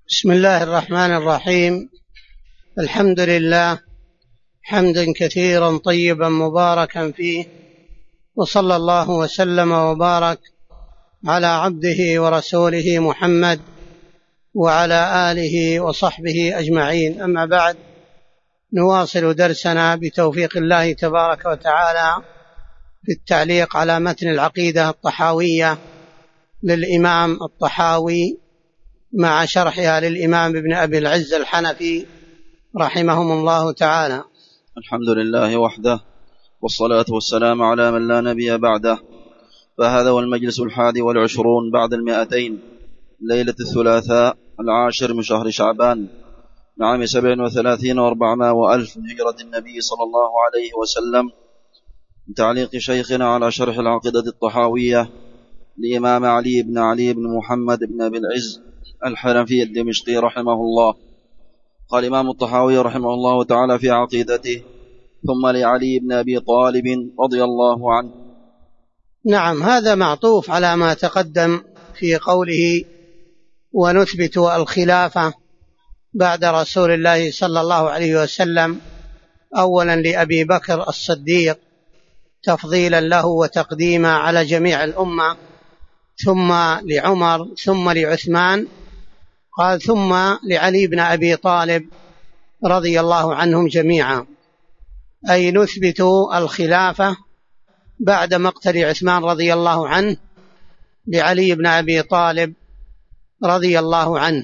بسم الله الرحمن الرحيم. الحمد لله حمدا كثيرا طيبا مباركا فيه، وصلى الله وسلم وبارك على عبده ورسوله محمد وعلى آله وصحبه أجمعين. أما بعد، نواصل درسنا بتوفيق الله تبارك وتعالى في التعليق على متن العقيدة الطحاوية للإمام الطحاوي مع شرحها للإمام ابن أبي العز الحنفي رحمهم الله تعالى. الحمد لله وحده، والصلاة والسلام على من لا نبي بعده. فهذا هو المجلس 21 بعد 200، ليلة الثلاثاء 10 من شهر شعبان عام 37 و400 وألف من هجرة النبي صلى الله عليه وسلم، من تعليق شيخنا على شرح العقيدة الطحاوية لإمام علي بن محمد بن أبي العز الحنفي الدمشقي رحمه الله. قال الإمام الطحاوي رحمه الله تعالى في عقيدته: ثم لعلي بن أبي طالب رضي الله عنه. نعم، هذا معطوف على ما تقدم في قوله: ونثبت الخلافة بعد رسول الله صلى الله عليه وسلم، أولا لأبي بكر الصديق تفضيلا له وتقديما على جميع الأمة، ثم لعمر، ثم لعثمان، قال ثم لعلي بن أبي طالب رضي الله عنهم جميعا، أي نثبت الخلافة بعد مقتل عثمان رضي الله عنه لعلي بن أبي طالب رضي الله عنه،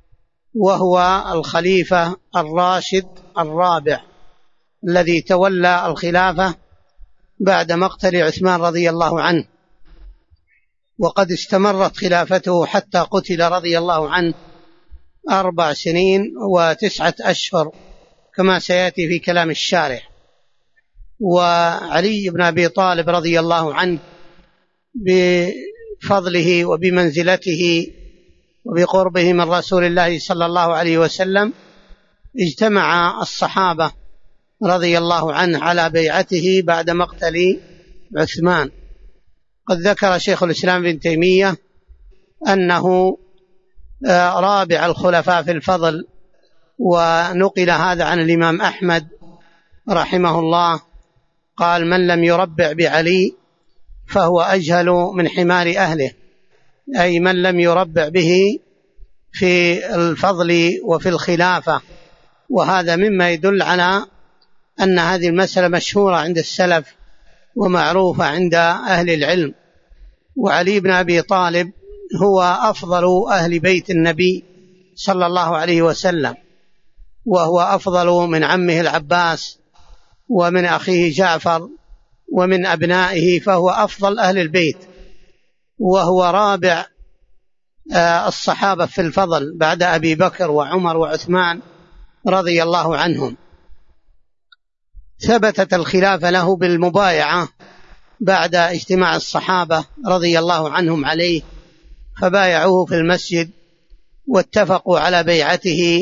وهو الخليفة الراشد الرابع الذي تولى الخلافة بعد مقتل عثمان رضي الله عنه، وقد استمرت خلافته حتى قتل رضي الله عنه 4 سنين و9 أشهر كما سيأتي في كلام الشارح. وعلي بن أبي طالب رضي الله عنه بفضله وبمنزلته وبقربه من رسول الله صلى الله عليه وسلم اجتمع الصحابة رضي الله عنه على بيعته بعد مقتل عثمان. قد ذكر شيخ الإسلام ابن تيمية أنه رابع الخلفاء في الفضل، ونقل هذا عن الإمام أحمد رحمه الله، قال: من لم يربع بعلي فهو أجهل من حمار أهله، أي من لم يربع به في الفضل وفي الخلافة. وهذا مما يدل على أن هذه المسألة مشهورة عند السلف ومعروفة عند أهل العلم. وعلي بن أبي طالب هو أفضل أهل بيت النبي صلى الله عليه وسلم، وهو أفضل من عمه العباس ومن أخيه جعفر ومن أبنائه، فهو أفضل أهل البيت، وهو رابع الصحابة في الفضل بعد أبي بكر وعمر وعثمان رضي الله عنهم. ثبتت الخلافة له بالمبايعة بعد اجتماع الصحابة رضي الله عنهم عليه، فبايعوه في المسجد واتفقوا على بيعته.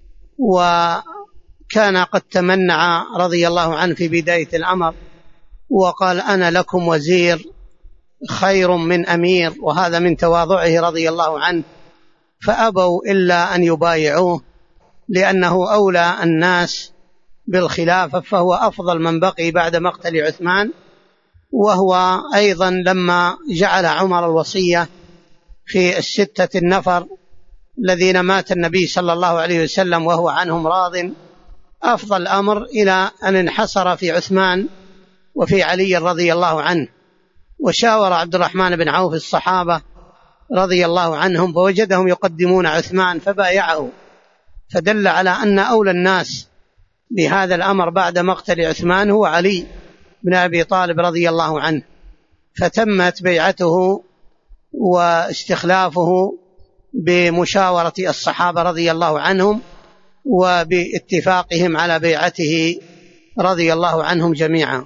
وكان قد تمنع رضي الله عنه في بداية الأمر وقال: أنا لكم وزير خير من أمير، وهذا من تواضعه رضي الله عنه، فأبوا إلا أن يبايعوه لأنه أولى الناس بالخلافة، فهو أفضل من بقي بعد مقتل عثمان. وهو أيضا لما جعل عمر الوصية في 6 النفر الذين مات النبي صلى الله عليه وسلم وهو عنهم راض، أفضل الأمر إلى أن انحصر في عثمان وفي علي رضي الله عنه. وشاور عبد الرحمن بن عوف الصحابة رضي الله عنهم فوجدهم يقدمون عثمان فبايعه، فدل على أن أولى الناس بهذا الأمر بعد مقتل عثمان هو علي بن أبي طالب رضي الله عنه. فتمت بيعته واستخلافه بمشاورة الصحابة رضي الله عنهم وباتفاقهم على بيعته رضي الله عنهم جميعا.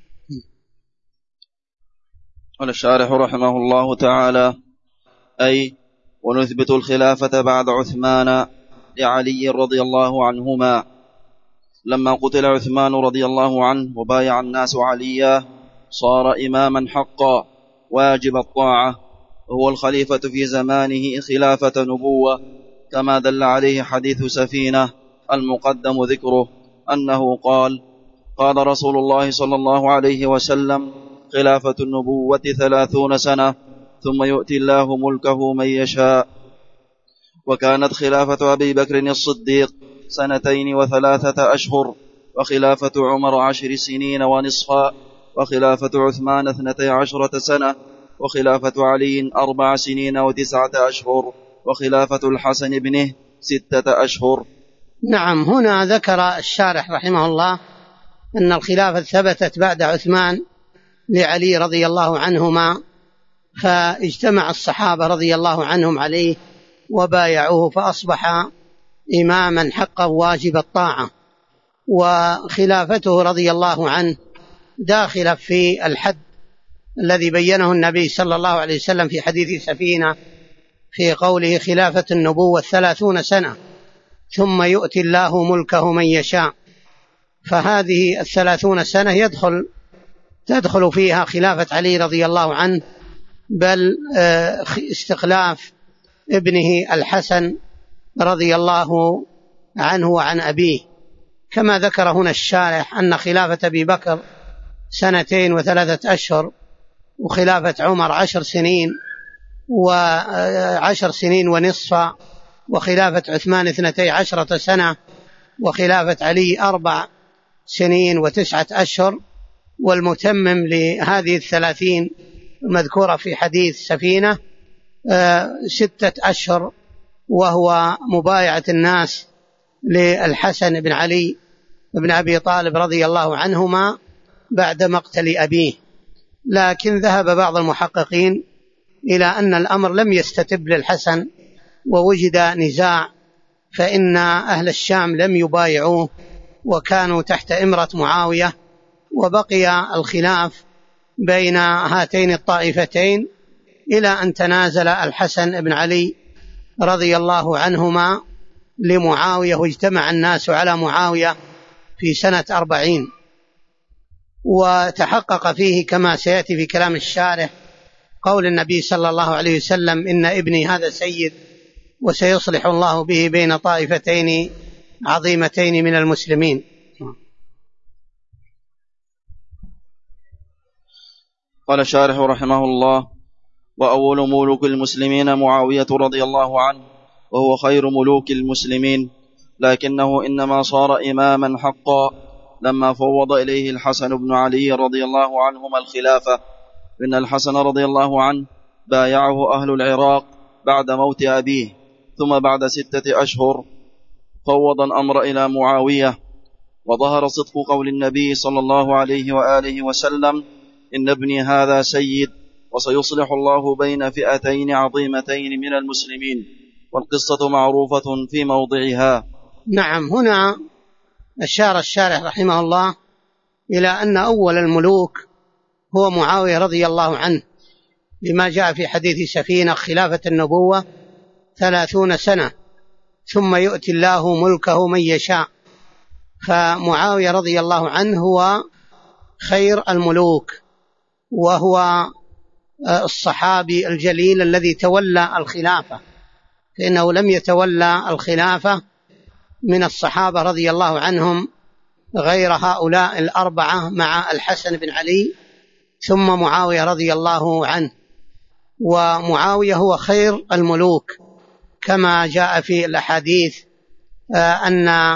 قال الشارح رحمه الله تعالى: أي ونثبت الخلافة بعد عثمان لعلي رضي الله عنهما. لما قتل عثمان رضي الله عنه وبايع الناس عليا، صار إماما حقا واجب الطاعة، وهو الخليفة في زمانه خلافة نبوة كما دل عليه حديث سفينة المقدم ذكره أنه قال: قال رسول الله صلى الله عليه وسلم: خلافة النبوة 30 سنة ثم يؤتي الله ملكه من يشاء. وكانت خلافة أبي بكر الصديق 2 و3 أشهر، وخلافة عمر 10 سنين ونصفا، وخلافة عثمان 12 سنة، وخلافة علي 4 سنين و9 أشهر، وخلافة الحسن ابنه 6 أشهر. نعم. هنا ذكر الشارح رحمه الله أن الخلافة ثبتت بعد عثمان لعلي رضي الله عنهما، فاجتمع الصحابة رضي الله عنهم عليه وبايعوه، فأصبح إماما حقا واجب الطاعة. وخلافته رضي الله عنه داخلة في الحد الذي بينه النبي صلى الله عليه وسلم في حديث سفينة في قوله: خلافة النبوة 30 سنة ثم يؤتي الله ملكه من يشاء. فهذه 30 سنة تدخل فيها خلافة علي رضي الله عنه، بل استخلاف ابنه الحسن رضي الله عنه وعن أبيه، كما ذكر هنا الشارح أن خلافة أبي بكر 2 و3 أشهر، وخلافة عمر 10 سنين و10 سنين ونصفا، وخلافة عثمان 12 سنة، وخلافة علي 4 سنين و9 أشهر. والمتمم لهذه 30 مذكورة في حديث سفينة 6 أشهر، وهو مبايعة الناس للحسن بن علي بن أبي طالب رضي الله عنهما بعد مقتل أبيه. لكن ذهب بعض المحققين إلى أن الأمر لم يستتب للحسن ووجد نزاع، فإن أهل الشام لم يبايعوه وكانوا تحت إمرة معاوية، وبقي الخلاف بين هاتين الطائفتين إلى أن تنازل الحسن بن علي رضي الله عنهما لمعاوية، واجتمع الناس على معاوية في سنة 40. وتحقق فيه كما سيأتي في كلام الشارح قول النبي صلى الله عليه وسلم: إن ابني هذا سيد وسيصلح الله به بين طائفتين عظيمتين من المسلمين. قال الشارح رحمه الله: وأول ملوك المسلمين معاوية رضي الله عنه، وهو خير ملوك المسلمين، لكنه إنما صار إماما حقا لما فوض إليه الحسن بن علي رضي الله عنهما الخلافة. إن الحسن رضي الله عنه بايعه أهل العراق بعد موت أبيه، ثم بعد 6 أشهر فوض الأمر إلى معاوية. وظهر صدق قول النبي صلى الله عليه وآله وسلم: إن ابني هذا سيد وسيصلح الله بين فئتين عظيمتين من المسلمين. والقصة معروفة في موضعها. نعم. هنا أشار الشارح رحمه الله إلى أن أول الملوك هو معاوية رضي الله عنه، لما جاء في حديث سفينة: خلافة النبوة 30 سنة ثم يؤتي الله ملكه من يشاء. فمعاوية رضي الله عنه هو خير الملوك، وهو الصحابي الجليل الذي تولى الخلافة، فإنه لم يتولى الخلافة من الصحابة رضي الله عنهم غير هؤلاء 4 مع الحسن بن علي ثم معاوية رضي الله عنه. ومعاوية هو خير الملوك كما جاء في الأحاديث أن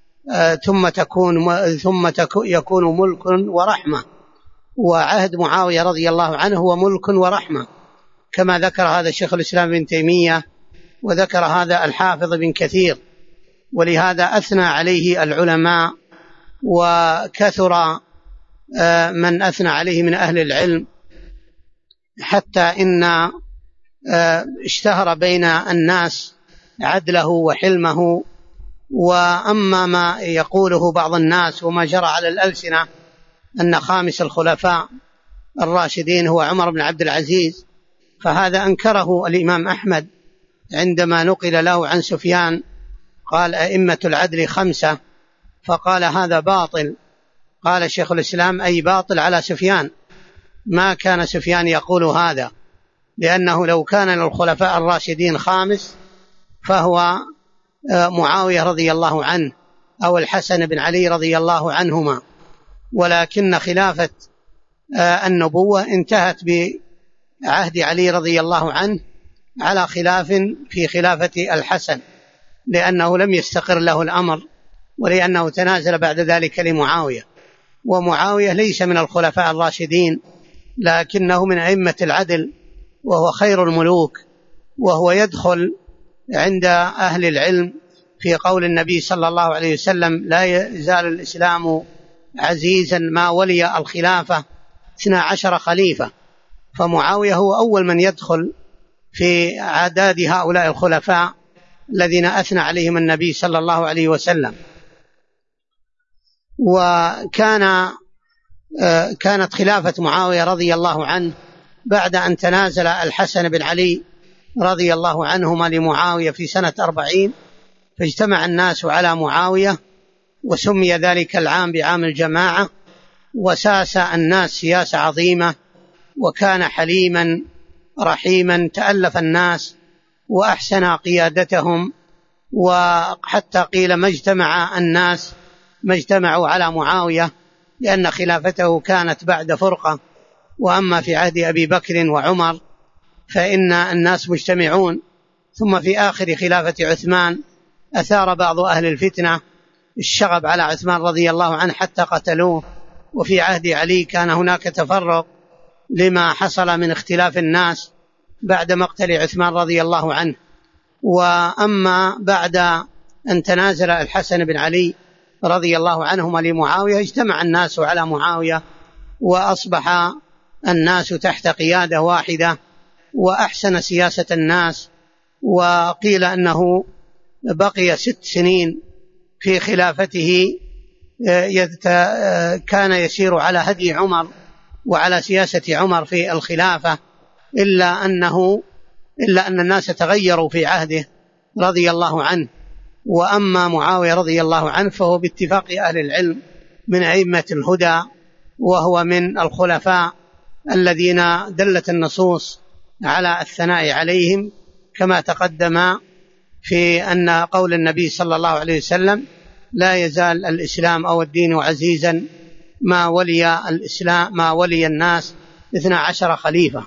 ثم يكون ملك ورحمة، وعهد معاوية رضي الله عنه هو ملك ورحمة، كما ذكر هذا شيخ الإسلام ابن تيمية، وذكر هذا الحافظ بن كثير. ولهذا أثنى عليه العلماء، وكثر من أثنى عليه من أهل العلم، حتى إن اشتهر بين الناس عدله وحلمه. وأما ما يقوله بعض الناس وما جرى على الألسنة أن خامس الخلفاء الراشدين هو عمر بن عبد العزيز، فهذا أنكره الإمام أحمد عندما نقل له عن سفيان قال: أئمة العدل 5، فقال: هذا باطل. قال شيخ الإسلام: أي باطل على سفيان، ما كان سفيان يقول هذا، لأنه لو كان للخلفاء الراشدين 5 فهو معاوية رضي الله عنه أو الحسن بن علي رضي الله عنهما، ولكن خلافة النبوة انتهت بعهد علي رضي الله عنه على خلاف في خلافة الحسن، لأنه لم يستقر له الأمر، ولأنه تنازل بعد ذلك لمعاوية، ومعاوية ليس من الخلفاء الراشدين، لكنه من أئمة العدل، وهو خير الملوك، وهو يدخل عند أهل العلم في قول النبي صلى الله عليه وسلم: لا يزال الإسلام عزيزا ما ولي الخلافة 12 خليفة. فمعاوية هو أول من يدخل في عداد هؤلاء الخلفاء الذين أثنى عليهم النبي صلى الله عليه وسلم. كانت خلافة معاوية رضي الله عنه بعد أن تنازل الحسن بن علي رضي الله عنهما لمعاوية في سنة 40، فاجتمع الناس على معاوية، وسمي ذلك العام بعام الجماعة، وساس الناس سياسة عظيمة، وكان حليما رحيما، تألف الناس وأحسن قيادتهم، وحتى قيل ما اجتمع الناس ما اجتمعوا على معاوية، لأن خلافته كانت بعد فرقة، وأما في عهد أبي بكر وعمر فإن الناس مجتمعون. ثم في آخر خلافة عثمان أثار بعض أهل الفتنة الشغب على عثمان رضي الله عنه حتى قتلوه، وفي عهد علي كان هناك تفرق لما حصل من اختلاف الناس بعد مقتل عثمان رضي الله عنه. وأما بعد أن تنازل الحسن بن علي رضي الله عنهما لمعاوية، اجتمع الناس على معاوية، وأصبح الناس تحت قيادة واحدة، وأحسن سياسة الناس. وقيل أنه بقي 6 سنين في خلافته كان يسير على هدي عمر وعلى سياسة عمر في الخلافة، إلا أن الناس تغيروا في عهده رضي الله عنه. وأما معاوية رضي الله عنه فهو باتفاق أهل العلم من أئمة الهدى، وهو من الخلفاء الذين دلت النصوص على الثناء عليهم، كما تقدم في أن قول النبي صلى الله عليه وسلم: لا يزال الإسلام أو الدين عزيزا ما ولي الناس 12 خليفة.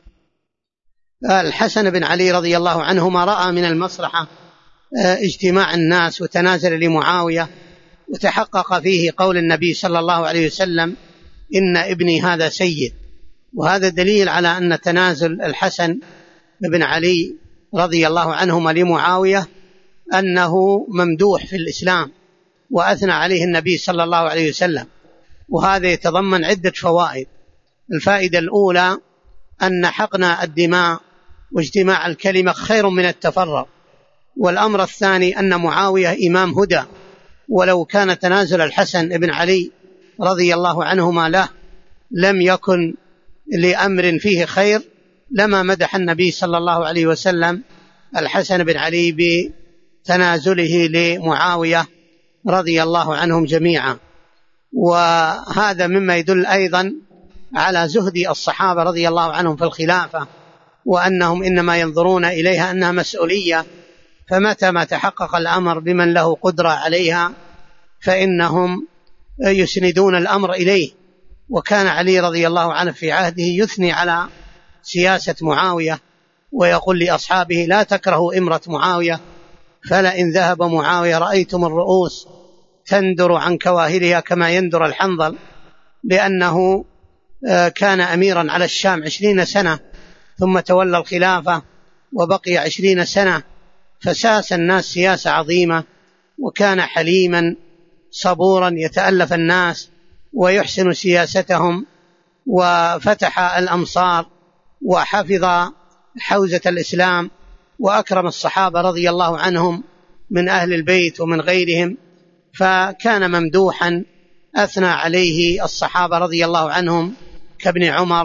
الحسن بن علي رضي الله عنهما رأى من المصلحة اجتماع الناس وتنازل لمعاوية، وتحقق فيه قول النبي صلى الله عليه وسلم: إن ابني هذا سيد. وهذا دليل على أن تنازل الحسن بن علي رضي الله عنهما لمعاوية أنه ممدوح في الإسلام، وأثنى عليه النبي صلى الله عليه وسلم. وهذا يتضمن عدة فوائد. الفائدة الأولى أن حقن الدماء واجتماع الكلمة خير من التفرق. والأمر الثاني أن معاوية إمام هدى، ولو كان تنازل الحسن بن علي رضي الله عنهما له لم يكن لأمر فيه خير لما مدح النبي صلى الله عليه وسلم الحسن بن علي بتنازله لمعاوية رضي الله عنهم جميعا. وهذا مما يدل أيضا على زهد الصحابة رضي الله عنهم في الخلافة، وأنهم إنما ينظرون إليها أنها مسؤولية، فمتى ما تحقق الأمر بمن له قدرة عليها فإنهم يسندون الأمر إليه. وكان علي رضي الله عنه في عهده يثني على سياسة معاوية، ويقول لأصحابه: لا تكرهوا إمرة معاوية، فلئن ذهب معاوية رأيتم الرؤوس تندر عن كواهلها كما يندر الحنظل، لأنه كان أميرا على الشام 20 سنة ثم تولى الخلافة وبقي 20 سنة، فساس الناس سياسة عظيمة، وكان حليما صبورا يتألف الناس ويحسن سياستهم، وفتح الأمصار وحفظ حوزة الإسلام، وأكرم الصحابة رضي الله عنهم من أهل البيت ومن غيرهم، فكان ممدوحا أثنى عليه الصحابة رضي الله عنهم كابن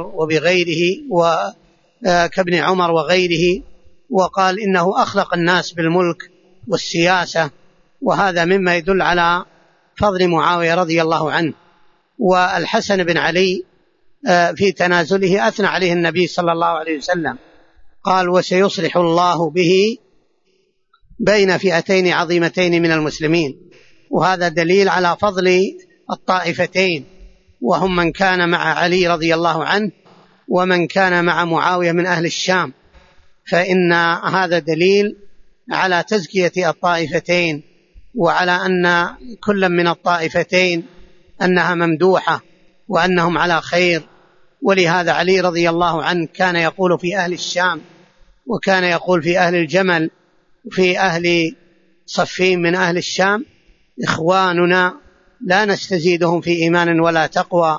عمر وغيره، وقال إنه أخلق الناس بالملك والسياسة. وهذا مما يدل على فضل معاوية رضي الله عنه. والحسن بن علي في تنازله أثنى عليه النبي صلى الله عليه وسلم، قال: وسيصلح الله به بين فئتين عظيمتين من المسلمين. وهذا دليل على فضل الطائفتين، وهم من كان مع علي رضي الله عنه ومن كان مع معاوية من أهل الشام، فإن هذا دليل على تزكية الطائفتين، وعلى أن كل من الطائفتين أنها ممدوحة وأنهم على خير. ولهذا علي رضي الله عنه كان يقول في أهل الشام، وكان يقول في أهل الجمل، في أهل صفين من أهل الشام: إخواننا لا نستزيدهم في إيمان ولا تقوى،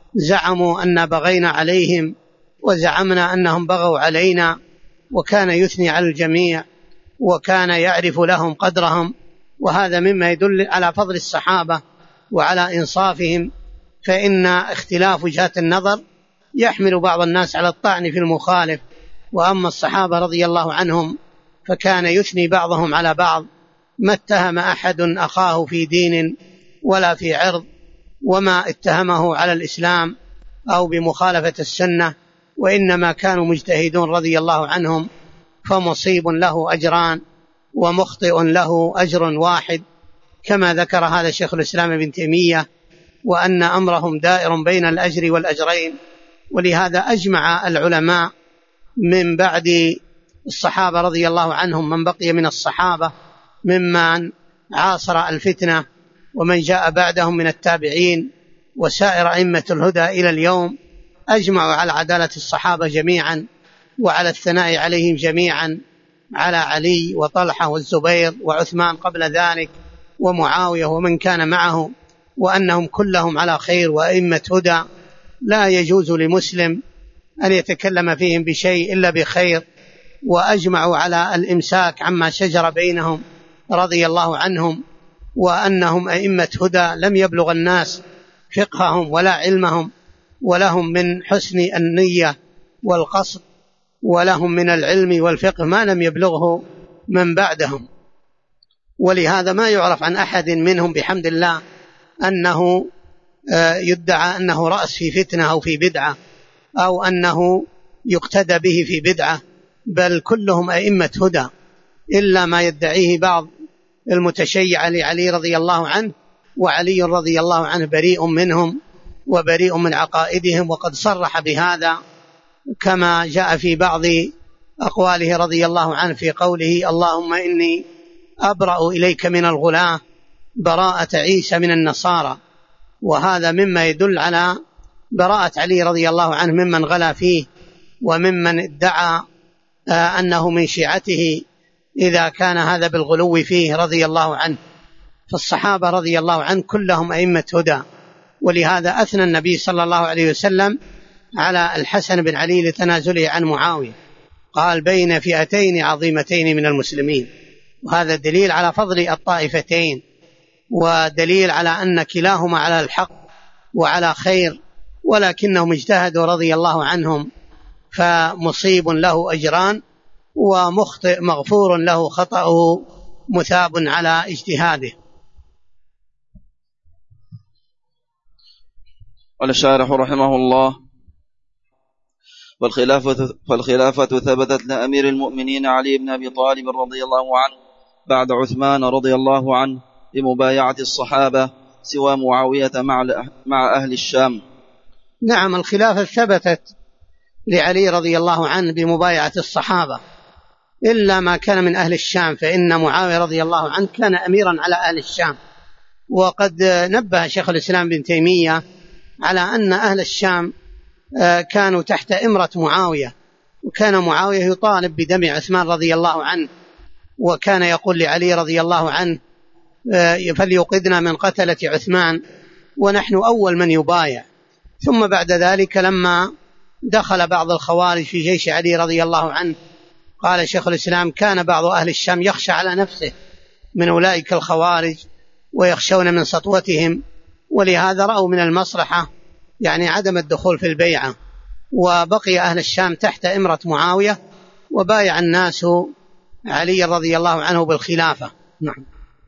زعموا أن بغينا عليهم وزعمنا أنهم بغوا علينا. وكان يثني على الجميع وكان يعرف لهم قدرهم، وهذا مما يدل على فضل الصحابة وعلى إنصافهم. فإن اختلاف وجهات النظر يحمل بعض الناس على الطعن في المخالف، وأما الصحابة رضي الله عنهم فكان يثني بعضهم على بعض، ما اتهم أحد أخاه في دين ولا في عرض، وما اتهمه على الإسلام أو بمخالفة السنة، وإنما كانوا مجتهدون رضي الله عنهم، فمصيب له أجران ومخطئ له أجر واحد، كما ذكر هذا شيخ الإسلام ابن تيمية، وأن أمرهم دائر بين الأجر والأجرين. ولهذا أجمع العلماء من بعد الصحابة رضي الله عنهم، من بقي من الصحابة ممن عاصر الفتنة ومن جاء بعدهم من التابعين وسائر أئمة الهدى إلى اليوم، أجمعوا على عدالة الصحابة جميعا وعلى الثناء عليهم جميعا، على علي وطلحة والزبير وعثمان قبل ذلك ومعاوية ومن كان معه، وأنهم كلهم على خير وأئمة هدى، لا يجوز لمسلم أن يتكلم فيهم بشيء إلا بخير. وأجمعوا على الإمساك عما شجر بينهم رضي الله عنهم، وأنهم أئمة هدى لم يبلغ الناس فقههم ولا علمهم، ولهم من حسن النية والقصد ولهم من العلم والفقه ما لم يبلغه من بعدهم. ولهذا ما يعرف عن أحد منهم بحمد الله أنه يدعى أنه رأس في فتنة أو في بدعة، أو أنه يقتدى به في بدعة، بل كلهم أئمة هدى، إلا ما يدعيه بعض المتشيع لعلي رضي الله عنه، وعلي رضي الله عنه بريء منهم وبريء من عقائدهم، وقد صرح بهذا كما جاء في بعض أقواله رضي الله عنه في قوله: اللهم إني أبرأ إليك من الغلاة براءة عيسى من النصارى. وهذا مما يدل على براءة علي رضي الله عنه ممن غلا فيه وممن ادعى أنه من شيعته، إذا كان هذا بالغلو فيه رضي الله عنه. فالصحابة رضي الله عنه كلهم أئمة هدى. ولهذا أثنى النبي صلى الله عليه وسلم على الحسن بن علي لتنازله عن معاوية، قال: بين فئتين عظيمتين من المسلمين. وهذا دليل على فضل الطائفتين، ودليل على أن كلاهما على الحق وعلى خير، ولكنهم اجتهدوا رضي الله عنهم، فمصيب له أجران ومخطئ مغفور له خطأه مثاب على اجتهاده. قال الشارح رحمه الله: فالخلافة ثبتت لأمير المؤمنين علي بن أبي طالب رضي الله عنه بعد عثمان رضي الله عنه بمبايعة الصحابة سوى معاوية مع أهل الشام. نعم، الخلافة ثبتت لعلي رضي الله عنه بمبايعة الصحابة إلا ما كان من أهل الشام، فإن معاوية رضي الله عنه كان أميرا على أهل الشام. وقد نبه شيخ الإسلام بن تيمية على أن أهل الشام كانوا تحت إمرة معاوية، وكان معاوية يطالب بدم عثمان رضي الله عنه، وكان يقول لعلي رضي الله عنه: فليوقدنا من قتلة عثمان ونحن أول من يبايع. ثم بعد ذلك لما دخل بعض الخوارج في جيش علي رضي الله عنه، قال شيخ الإسلام: كان بعض أهل الشام يخشى على نفسه من أولئك الخوارج ويخشون من سطوتهم، ولهذا رأوا من المصلحة يعني عدم الدخول في البيعة، وبقي أهل الشام تحت إمرة معاوية، وبايع الناس علي رضي الله عنه بالخلافة. نعم.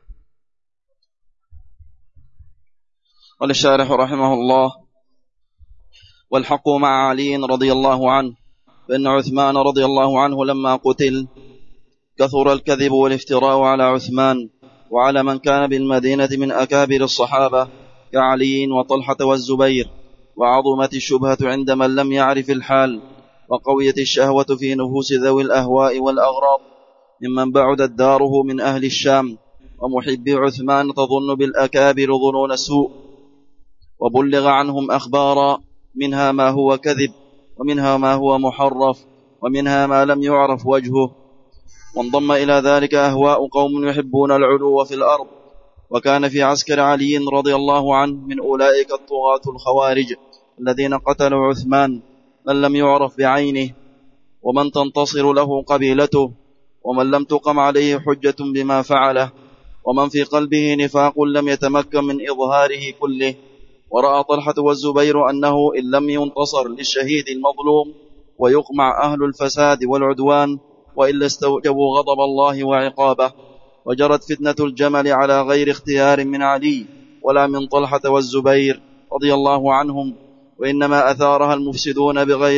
قال الشارح رحمه الله: والحق مع علي رضي الله عنه، فإن عثمان رضي الله عنه لما قتل كثر الكذب والافتراء على عثمان وعلى من كان بالمدينة من أكابر الصحابة كعلي وطلحة والزبير، وعظمت الشبهة عند من لم يعرف الحال، وقويت الشهوة في نفوس ذوي الأهواء والأغراض ممن بعدت داره من أهل الشام، ومحبي عثمان تظن بالأكابر ظنون السوء، وبلغ عنهم أخبارا منها ما هو كذب، ومنها ما هو محرف، ومنها ما لم يعرف وجهه. وانضم إلى ذلك أهواء قوم يحبون العلو في الأرض، وكان في عسكر علي رضي الله عنه من أولئك الطغاة الخوارج الذين قتلوا عثمان من لم يعرف بعينه، ومن تنتصر له قبيلته، ومن لم تقم عليه حجة بما فعله، ومن في قلبه نفاق لم يتمكن من إظهاره كله. ورأى طلحة والزبير أنه إن لم ينتصر للشهيد المظلوم ويقمع أهل الفساد والعدوان وإلا استوجبوا غضب الله وعقابه، وجرت فتنة الجمل على غير اختيار من علي ولا من طلحة والزبير رضي الله عنهم، وإنما أثارها المفسدون بغير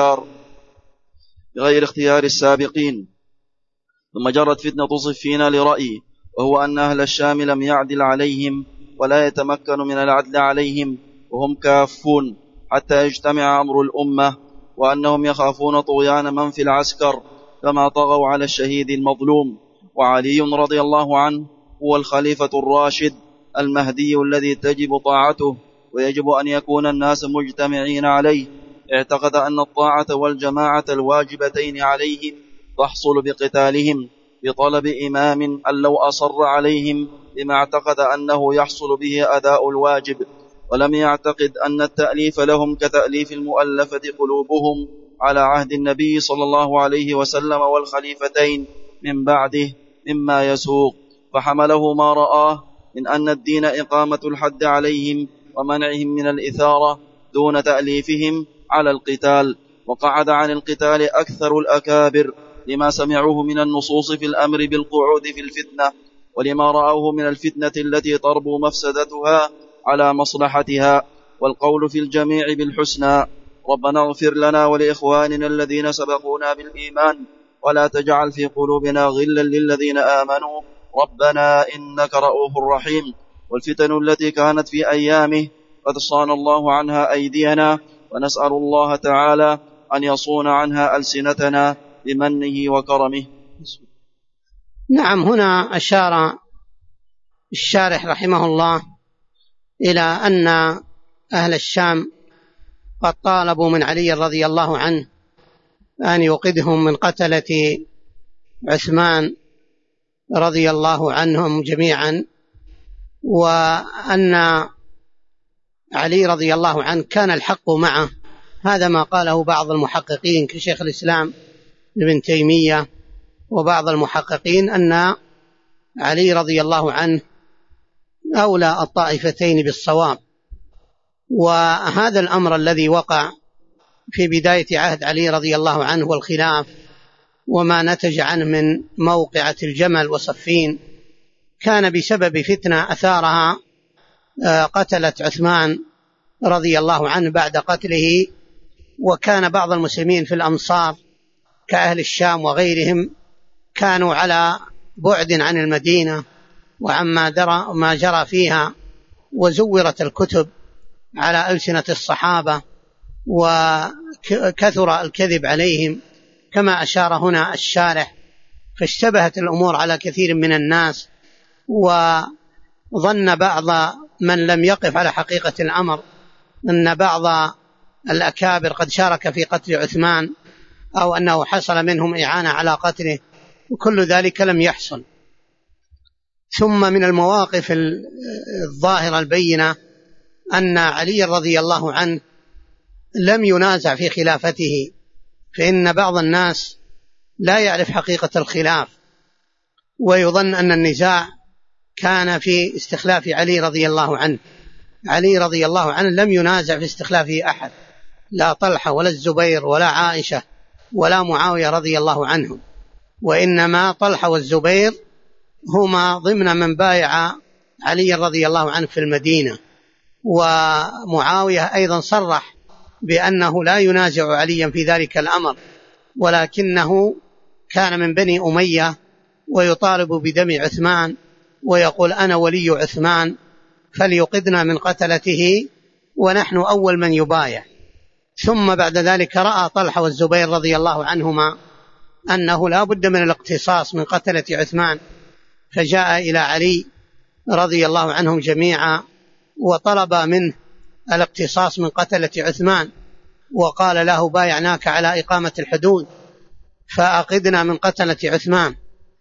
اختيار السابقين. ثم جرت فتنة صفين لرأي، وهو أن أهل الشام لم يعدل عليهم ولا يتمكن من العدل عليهم، وهم كافون حتى يجتمع أمر الأمة، وأنهم يخافون طغيان من في العسكر كما طغوا على الشهيد المظلوم. وعلي رضي الله عنه هو الخليفة الراشد المهدي الذي تجب طاعته ويجب أن يكون الناس مجتمعين عليه. اعتقد أن الطاعة والجماعة الواجبتين عليهم تحصل بقتالهم بطلب إمام أن لو أصر عليهم بما اعتقد أنه يحصل به أداء الواجب، ولم يعتقد أن التأليف لهم كتأليف المؤلفة قلوبهم على عهد النبي صلى الله عليه وسلم والخليفتين من بعده مما يسوق، فحمله ما رآه من أن الدين إقامة الحد عليهم ومنعهم من الإثارة دون تأليفهم على القتال. وقعد عن القتال أكثر الأكابر لما سمعوه من النصوص في الأمر بالقعود في الفتنة، ولما رأوه من الفتنة التي تربو مفسدتها على مصلحتها، والقول في الجميع بالحسنى. ربنا اغفر لنا ولإخواننا الذين سبقونا بالإيمان ولا تجعل في قلوبنا غلا للذين آمنوا ربنا إنك رؤوف رحيم. والفتن التي كانت في أيامه قد صان الله عنها أيدينا، ونسأل الله تعالى أن يصون عنها ألسنتنا بمنه وكرمه. نعم، هنا أشار الشارح رحمه الله إلى أن أهل الشام قد طالبوا من علي رضي الله عنه أن يوقظهم من قتلة عثمان رضي الله عنهم جميعا، وأن علي رضي الله عنه كان الحق معه. هذا ما قاله بعض المحققين كشيخ الإسلام ابن تيمية وبعض المحققين، أن علي رضي الله عنه أولى الطائفتين بالصواب. وهذا الأمر الذي وقع في بداية عهد علي رضي الله عنه والخلاف وما نتج عنه من موقعة الجمل وصفين كان بسبب فتنة أثارها قتلت عثمان رضي الله عنه بعد قتله. وكان بعض المسلمين في الأمصار كأهل الشام وغيرهم كانوا على بعد عن المدينة وعما ما جرى فيها، وزورت الكتب على ألسنة الصحابة وكثر الكذب عليهم كما أشار هنا الشارح، فاشتبهت الأمور على كثير من الناس، وظن بعض من لم يقف على حقيقة الأمر أن بعض الأكابر قد شارك في قتل عثمان أو أنه حصل منهم إعانة على قتله، وكل ذلك لم يحصل. ثم من المواقف الظاهرة البينة أن علي رضي الله عنه لم ينازع في خلافته، فإن بعض الناس لا يعرف حقيقة الخلاف ويظن أن النزاع كان في استخلاف علي رضي الله عنه. علي رضي الله عنه لم ينازع في استخلافه أحد، لا طلحة ولا الزبير ولا عائشة ولا معاوية رضي الله عنهم، وإنما طلحة والزبير هما ضمن من بايع علي رضي الله عنه في المدينة. ومعاوية أيضا صرح بأنه لا ينازع عليا في ذلك الأمر، ولكنه كان من بني أمية ويطالب بدم عثمان ويقول أنا ولي عثمان فليقدنا من قتلته ونحن أول من يبايع. ثم بعد ذلك رأى طلحة والزبير رضي الله عنهما أنه لا بد من الاقتصاص من قتلة عثمان، فجاء إلى علي رضي الله عنهم جميعا وطلب منه الاقتصاص من قتلة عثمان، وقال له بايعناك على إقامة الحدود فأقدنا من قتلة عثمان.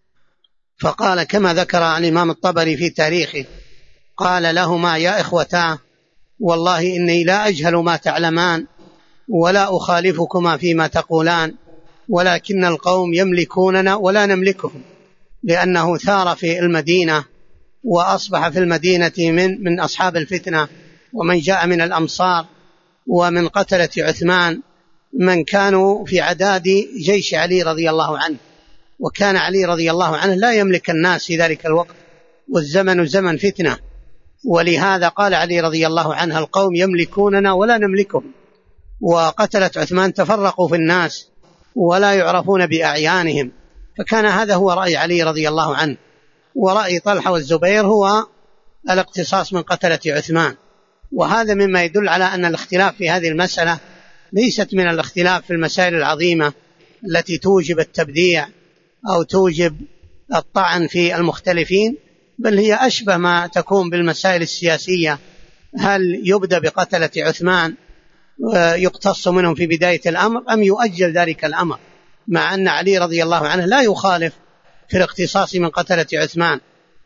فقال كما ذكر الإمام الطبري في تاريخه، قال لهما يا إخوتاه والله إني لا أجهل ما تعلمان ولا أخالفكما فيما تقولان، ولكن القوم يملكوننا ولا نملكهم، لأنه ثار في المدينة وأصبح في المدينة من أصحاب الفتنة ومن جاء من الأمصار ومن قتلة عثمان من كانوا في عداد جيش علي رضي الله عنه، وكان علي رضي الله عنه لا يملك الناس في ذلك الوقت والزمن زمن فتنة، ولهذا قال علي رضي الله عنه القوم يملكوننا ولا نملكهم. وقتلة عثمان تفرقوا في الناس ولا يعرفون بأعيانهم، فكان هذا هو رأي علي رضي الله عنه. ورأي طلحة والزبير هو الاقتصاص من قتلة عثمان. وهذا مما يدل على أن الاختلاف في هذه المسألة ليست من الاختلاف في المسائل العظيمة التي توجب التبديع أو توجب الطعن في المختلفين، بل هي أشبه ما تكون بالمسائل السياسية، هل يبدأ بقتلة عثمان يقتص منهم في بداية الأمر أم يؤجل ذلك الأمر، مع أن علي رضي الله عنه لا يخالف في الاقتصاص من قتلة عثمان،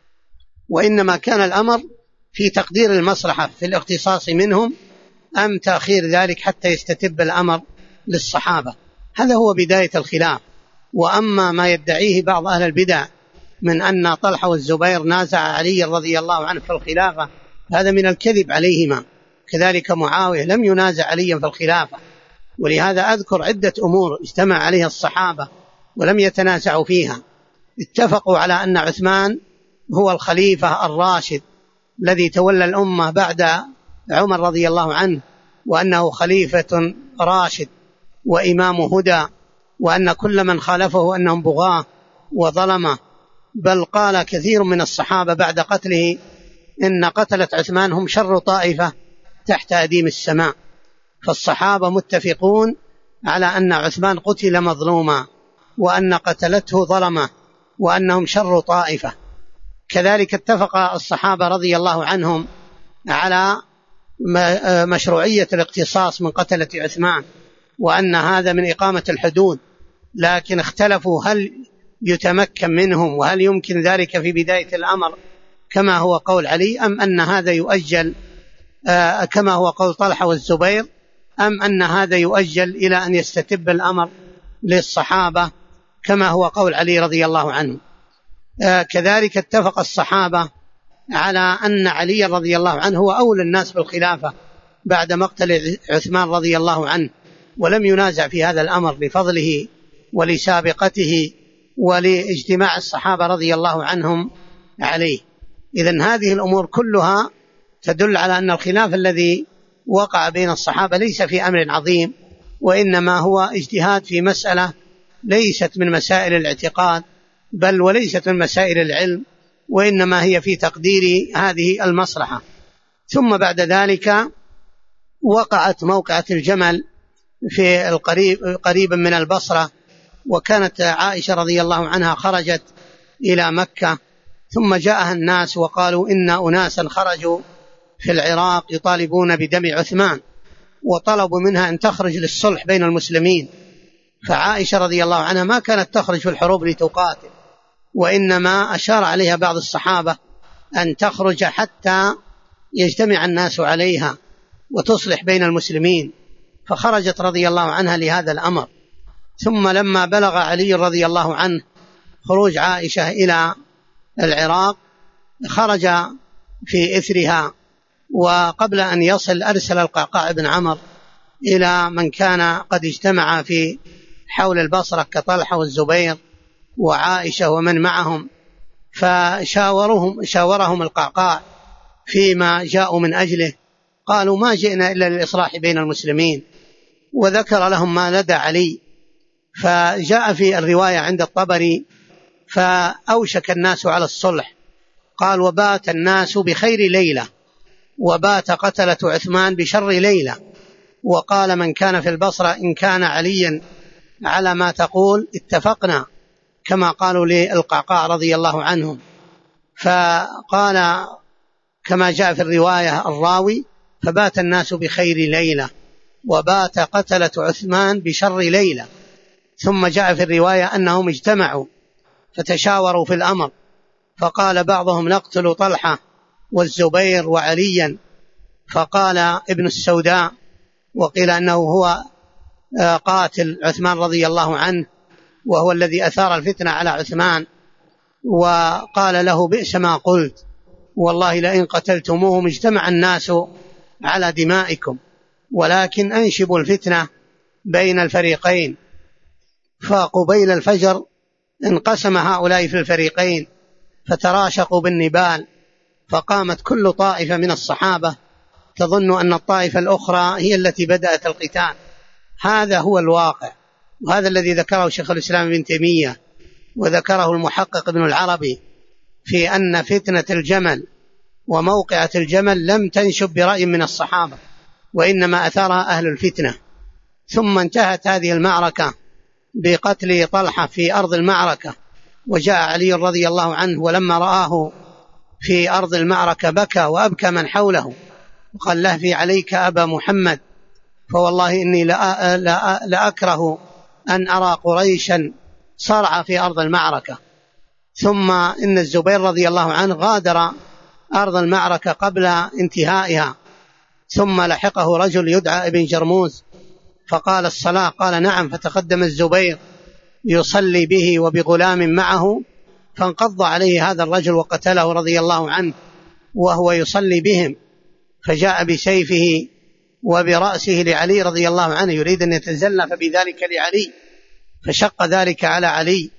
وإنما كان الأمر في تقدير المصلحة في الاقتصاص منهم أم تأخير ذلك حتى يستتب الأمر للصحابة. هذا هو بداية الخلاف. وأما ما يدعيه بعض أهل البدع من أن طلحة والزبير نازع علي رضي الله عنه في الخلافة، هذا من الكذب عليهما. كذلك معاوية لم ينازع عليا في الخلافة، ولهذا أذكر عدة أمور اجتمع عليها الصحابة ولم يتنازعوا فيها. اتفقوا على أن عثمان هو الخليفة الراشد الذي تولى الأمة بعد عمر رضي الله عنه، وأنه خليفة راشد وإمام هدى، وأن كل من خالفه أنهم بغاة وظلمة. بل قال كثير من الصحابة بعد قتله إن قتلة عثمان هم شر طائفة تحت أديم السماء. فالصحابة متفقون على أن عثمان قتل مظلوما وأن قتلته ظلمة وأنهم شر طائفة. كذلك اتفق الصحابة رضي الله عنهم على مشروعية الاقتصاص من قتلة عثمان وأن هذا من إقامة الحدود، لكن اختلفوا هل يتمكن منهم وهل يمكن ذلك في بداية الأمر كما هو قول علي، أم أن هذا يؤجل كما هو قول طلحة والزبير، أم أن هذا يؤجل إلى أن يستتب الأمر للصحابة كما هو قول علي رضي الله عنه. كذلك اتفق الصحابة على أن علي رضي الله عنه هو أولى الناس بالخلافة بعد مقتل عثمان رضي الله عنه، ولم ينازع في هذا الأمر لفضله ولسابقته ولاجتماع الصحابة رضي الله عنهم عليه. إذن هذه الأمور كلها تدل على أن الخلاف الذي وقع بين الصحابة ليس في أمر عظيم، وإنما هو اجتهاد في مسألة ليست من مسائل الاعتقاد بل وليست من مسائل العلم، وإنما هي في تقدير هذه المصلحة. ثم بعد ذلك وقعت موقعة الجمل في قريبا من البصرة، وكانت عائشة رضي الله عنها خرجت إلى مكة، ثم جاءها الناس وقالوا إن أناسا خرجوا في العراق يطالبون بدم عثمان، وطلبوا منها أن تخرج للصلح بين المسلمين. فعائشة رضي الله عنها ما كانت تخرج في الحروب لتقاتل، وإنما أشار عليها بعض الصحابة أن تخرج حتى يجتمع الناس عليها وتصلح بين المسلمين، فخرجت رضي الله عنها لهذا الأمر. ثم لما بلغ علي رضي الله عنه خروج عائشة إلى العراق خرج في إثرها، وقبل أن يصل أرسل القعقاع بن عمرو إلى من كان قد اجتمع في حول البصرة كطلحة والزبير وعائشة ومن معهم، فشاورهم القعقاع فيما جاءوا من أجله. قالوا ما جئنا إلا للإصلاح بين المسلمين، وذكر لهم ما لدى علي. فجاء في الرواية عند الطبري فأوشك الناس على الصلح. قال وبات الناس بخير ليلة، وبات قتلة عثمان بشر ليلة. وقال من كان في البصرة إن كان عليا على ما تقول اتفقنا، كما قالوا للقعقاع رضي الله عنهم. فقال كما جاء في الرواية الراوي فبات الناس بخير ليلة وبات قتلة عثمان بشر ليلة. ثم جاء في الرواية أنهم اجتمعوا فتشاوروا في الأمر، فقال بعضهم نقتل طلحة والزبير وعليا، فقال ابن السوداء وقيل أنه هو قاتل عثمان رضي الله عنه وهو الذي أثار الفتنة على عثمان، وقال له بئس ما قلت، والله لئن قتلتموهم اجتمع الناس على دمائكم، ولكن أنشبوا الفتنة بين الفريقين. فقبيل الفجر انقسم هؤلاء في الفريقين فتراشقوا بالنبال، فقامت كل طائفة من الصحابة تظن أن الطائفة الأخرى هي التي بدأت القتال. هذا هو الواقع، وهذا الذي ذكره شيخ الإسلام ابن تيمية وذكره المحقق ابن العربي في أن فتنة الجمل وموقعة الجمل لم تنشب برأي من الصحابة، وإنما أثارها أهل الفتنة. ثم انتهت هذه المعركة بقتل طلحة في أرض المعركة، وجاء علي رضي الله عنه ولما رآه في أرض المعركة بكى وأبكى من حوله وقال لهفي عليك أبا محمد، فوالله إني لأكره أن أرى قريشا صرع في أرض المعركة. ثم إن الزبير رضي الله عنه غادر أرض المعركة قبل انتهائها، ثم لحقه رجل يدعى ابن جرموز فقال الصلاة، قال نعم، فتقدم الزبير يصلي به وبغلام معه، فانقض عليه هذا الرجل وقتله رضي الله عنه وهو يصلي بهم، فجاء بسيفه وبرأسه لعلي رضي الله عنه يريد أن يتزلف بذلك لعلي، فشق ذلك على علي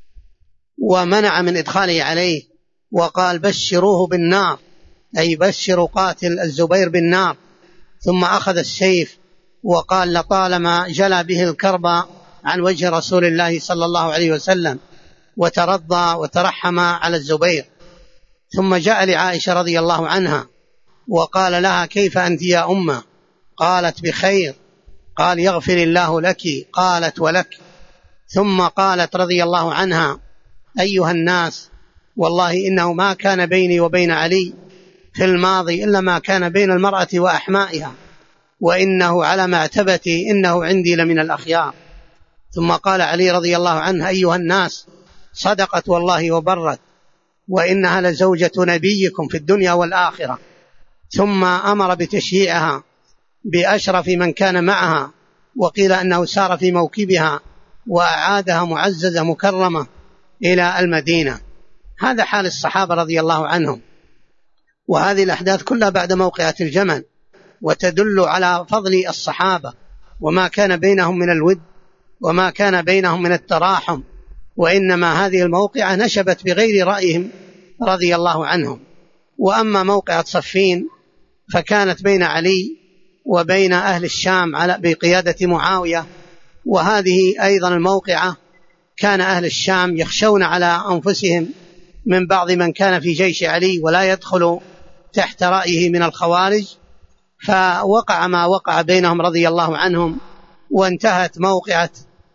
ومنع من إدخاله عليه، وقال بشروه بالنار، أي بشروا قاتل الزبير بالنار. ثم أخذ السيف وقال لطالما جلى به الكرب عن وجه رسول الله صلى الله عليه وسلم، وترضى وترحم على الزبير. ثم جاء لعائشة رضي الله عنها وقال لها كيف أنت يا أمة؟ قالت بخير. قال يغفر الله لك. قالت ولك. ثم قالت رضي الله عنها أيها الناس، والله إنه ما كان بيني وبين علي في الماضي إلا ما كان بين المرأة وأحمائها، وإنه على معتبتي إنه عندي لمن الأخيار. ثم قال علي رضي الله عنه أيها الناس، صدقت والله وبرت، وإنها لزوجة نبيكم في الدنيا والآخرة. ثم أمر بتشييعها بأشرف من كان معها، وقيل أنه سار في موكبها وأعادها معززة مكرمة إلى المدينة. هذا حال الصحابة رضي الله عنهم، وهذه الأحداث كلها بعد موقعة الجمل، وتدل على فضل الصحابة وما كان بينهم من الود وما كان بينهم من التراحم، وإنما هذه الموقعة نشبت بغير رأيهم رضي الله عنهم. وأما موقعة صفين فكانت بين علي وبين أهل الشام بقيادة معاوية، وهذه أيضا الموقعة كان أهل الشام يخشون على أنفسهم من بعض من كان في جيش علي ولا يدخل تحت رأيه من الخوارج، فوقع ما وقع بينهم رضي الله عنهم، وانتهت موقعة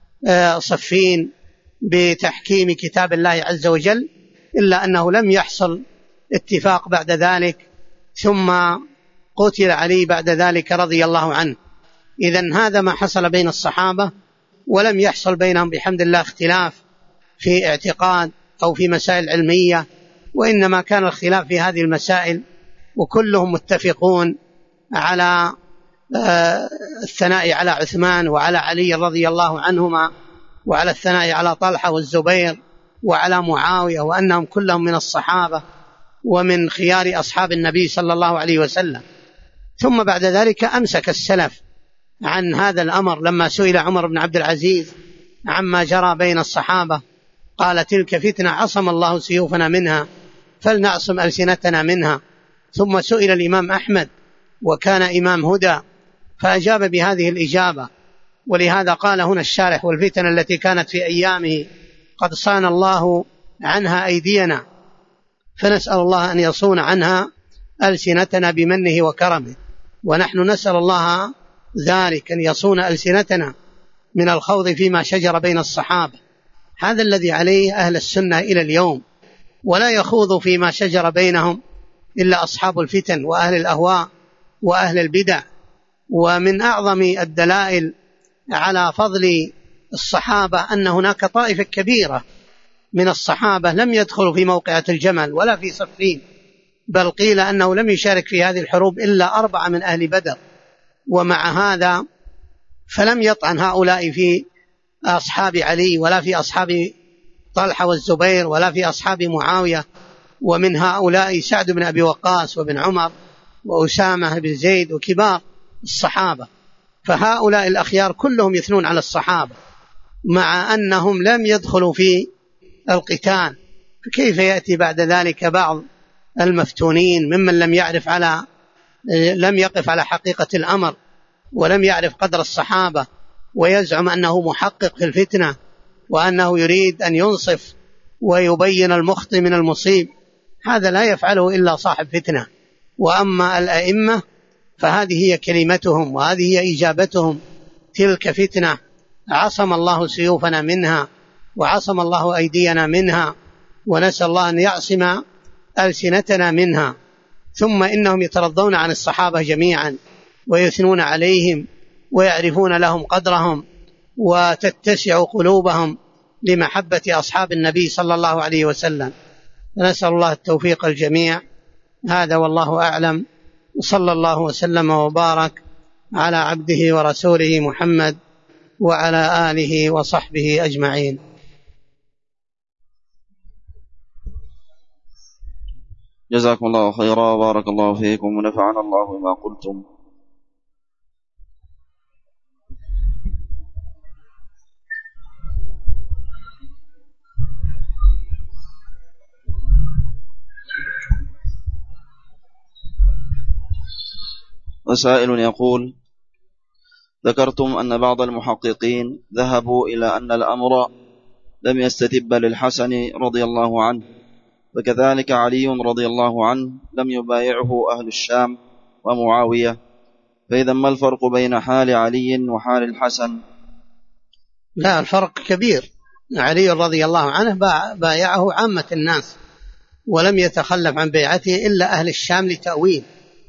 صفين بتحكيم كتاب الله عز وجل، إلا أنه لم يحصل اتفاق بعد ذلك، ثم قتل علي بعد ذلك رضي الله عنه. إذن هذا ما حصل بين الصحابة، ولم يحصل بينهم بحمد الله اختلاف في اعتقاد أو في مسائل علمية، وإنما كان الخلاف في هذه المسائل، وكلهم متفقون على الثناء على عثمان وعلى علي رضي الله عنهما، وعلى الثناء على طلحة والزبير وعلى معاوية، وأنهم كلهم من الصحابة ومن خيار أصحاب النبي صلى الله عليه وسلم. ثم بعد ذلك أمسك السلف عن هذا الأمر لما سئل عمر بن عبد العزيز عما جرى بين الصحابة، قال تلك فتنة عصم الله سيوفنا منها فلنعصم ألسنتنا منها. ثم سئل الإمام أحمد وكان إمام هدى فأجاب بهذه الإجابة، ولهذا قال هنا الشارح والفتن التي كانت في أيامه قد صان الله عنها أيدينا، فنسأل الله أن يصون عنها ألسنتنا بمنه وكرمه، ونحن نسأل الله ذلك، أن يصون ألسنتنا من الخوض فيما شجر بين الصحابة. هذا الذي عليه أهل السنة إلى اليوم، ولا يخوض فيما شجر بينهم إلا أصحاب الفتن وأهل الأهواء وأهل البدع. ومن أعظم الدلائل على فضل الصحابة أن هناك طائفة كبيرة من الصحابة لم يدخلوا في موقعة الجمل ولا في صفين، بل قيل أنه لم يشارك في هذه الحروب إلا 4 من أهل بدر. ومع هذا فلم يطعن هؤلاء في أصحاب علي ولا في أصحاب طلحة والزبير ولا في أصحاب معاوية، ومن هؤلاء سعد بن أبي وقاص وابن عمر وأسامة بن زيد وكبار الصحابة. فهؤلاء الأخيار كلهم يثنون على الصحابة مع أنهم لم يدخلوا في القتال. فكيف يأتي بعد ذلك بعض المفتونين ممن لم يقف على حقيقة الأمر ولم يعرف قدر الصحابة ويزعم أنه محقق في الفتنة وأنه يريد أن ينصف ويبين المخطئ من المصيب؟ هذا لا يفعله إلا صاحب فتنة. وأما الأئمة فهذه هي كلمتهم وهذه هي إجابتهم. تلك فتنة عصم الله سيوفنا منها وعصم الله أيدينا منها، ونسأل الله أن يعصم ألسنتنا منها. ثم إنهم يترضون عن الصحابة جميعا ويثنون عليهم ويعرفون لهم قدرهم، وتتسع قلوبهم لمحبة أصحاب النبي صلى الله عليه وسلم. نسأل الله التوفيق الجميع. هذا والله أعلم، وصلى الله وسلم وبارك على عبده ورسوله محمد وعلى آله وصحبه أجمعين. جزاكم الله خيرا وبارك الله فيكم ونفعنا الله بما قلتم. وسائل يقول: ذكرتم أن بعض المحققين ذهبوا إلى أن الأمر لم يستتب للحسن رضي الله عنه، وكذلك علي رضي الله عنه لم يبايعه أهل الشام ومعاوية، فإذا ما الفرق بين حال علي وحال الحسن؟ لا، الفرق كبير. علي رضي الله عنه بايعه عامة الناس ولم يتخلف عن بيعته إلا أهل الشام لتأويل.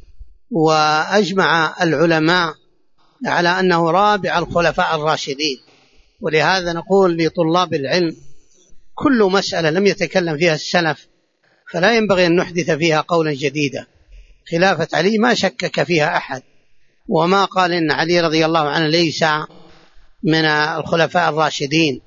وأجمع العلماء على أنه رابع الخلفاء الراشدين. ولهذا نقول لطلاب العلم: كل مسألة لم يتكلم فيها السلف فلا ينبغي أن نحدث فيها قولا جديدا. خلافة علي ما شكك فيها أحد، وما قال إن علي رضي الله عنه ليس من الخلفاء الراشدين.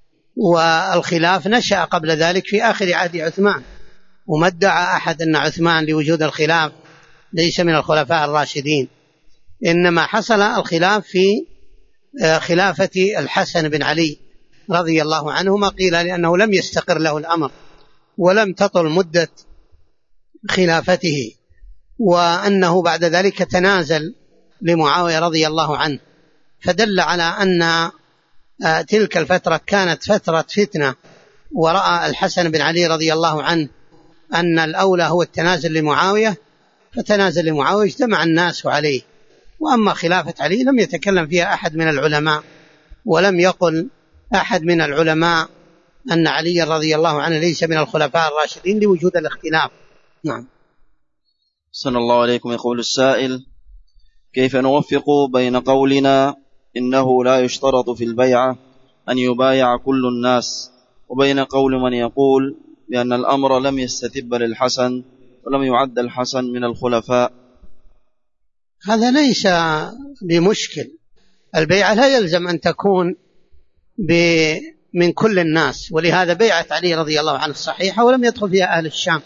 والخلاف نشأ قبل ذلك في آخر عهد عثمان، وما ادعى أحد أن عثمان لوجود الخلاف ليس من الخلفاء الراشدين. إنما حصل الخلاف في خلافة الحسن بن علي رضي الله عنهما، قيل لأنه لم يستقر له الأمر ولم تطل مدة خلافته، وأنه بعد ذلك تنازل لمعاوية رضي الله عنه، فدل على أن تلك الفترة كانت فترة فتنة. ورأى الحسن بن علي رضي الله عنه أن الأولى هو التنازل لمعاوية، فتنازل لمعاوية، اجتمع الناس عليه. وأما خلافة علي لم يتكلم فيها أحد من العلماء، ولم يقل أحد من العلماء أن علي رضي الله عنه ليس من الخلفاء الراشدين لوجود الاختلاف. نعم. صلى الله عليكم. يقول السائل: كيف نوفق بين قولنا إنه لا يشترط في البيعة أن يبايع كل الناس، وبين قول من يقول بأن الأمر لم يستتب للحسن ولم يعد الحسن من الخلفاء؟ هذا ليس بمشكل. البيعة لا يلزم أن تكون من كل الناس، ولهذا بيعة علي رضي الله عنه الصحيحة ولم يدخل فيها أهل الشام.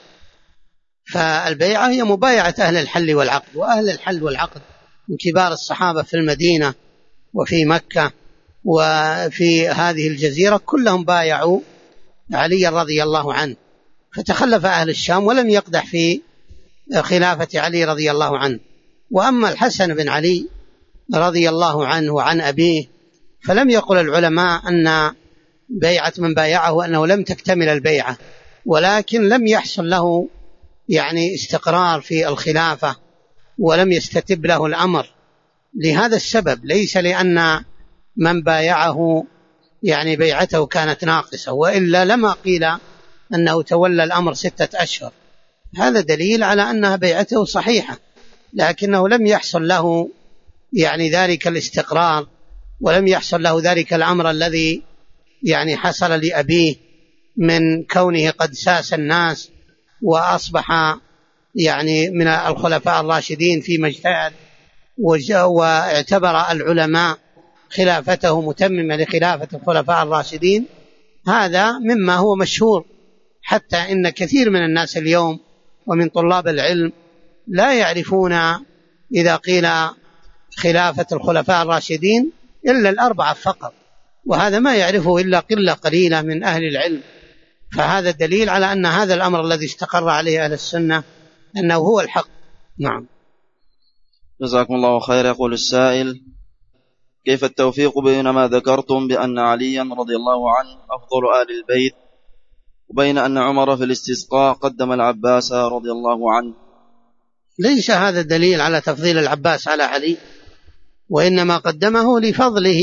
فالبيعة هي مبايعة أهل الحل والعقد، وأهل الحل والعقد من كبار الصحابة في المدينة وفي مكة وفي هذه الجزيرة كلهم بايعوا علي رضي الله عنه. فتخلف أهل الشام ولم يقدح في خلافة علي رضي الله عنه. وأما الحسن بن علي رضي الله عنه وعن أبيه، فلم يقل العلماء أن بيعة من بايعه أنه لم تكتمل البيعة، ولكن لم يحصل له يعني استقرار في الخلافة ولم يستتب له الأمر لهذا السبب، ليس لأن من بايعه يعني بيعته كانت ناقصة، وإلا لما قيل أنه تولى الأمر 6 أشهر. هذا دليل على أنها بيعته صحيحة، لكنه لم يحصل له يعني ذلك الاستقرار، ولم يحصل له ذلك الأمر الذي يعني حصل لأبيه من كونه قد ساس الناس وأصبح يعني من الخلفاء الراشدين فيما اجتهد، واعتبر العلماء خلافته متممة لخلافة الخلفاء الراشدين. هذا مما هو مشهور، حتى إن كثير من الناس اليوم ومن طلاب العلم لا يعرفون إذا قيل خلافة الخلفاء الراشدين إلا 4 فقط، وهذا ما يعرفه إلا قلة قليلة من أهل العلم. فهذا دليل على أن هذا الأمر الذي استقر عليه أهل السنة أنه هو الحق. نعم. جزاكم الله خير. يقول السائل: كيف التوفيق بين ما ذكرتم بأن عليا رضي الله عنه أفضل آل البيت، وبين أن عمر في الاستسقاء قدم العباس رضي الله عنه؟ ليس هذا دليل على تفضيل العباس على علي، وإنما قدمه لفضله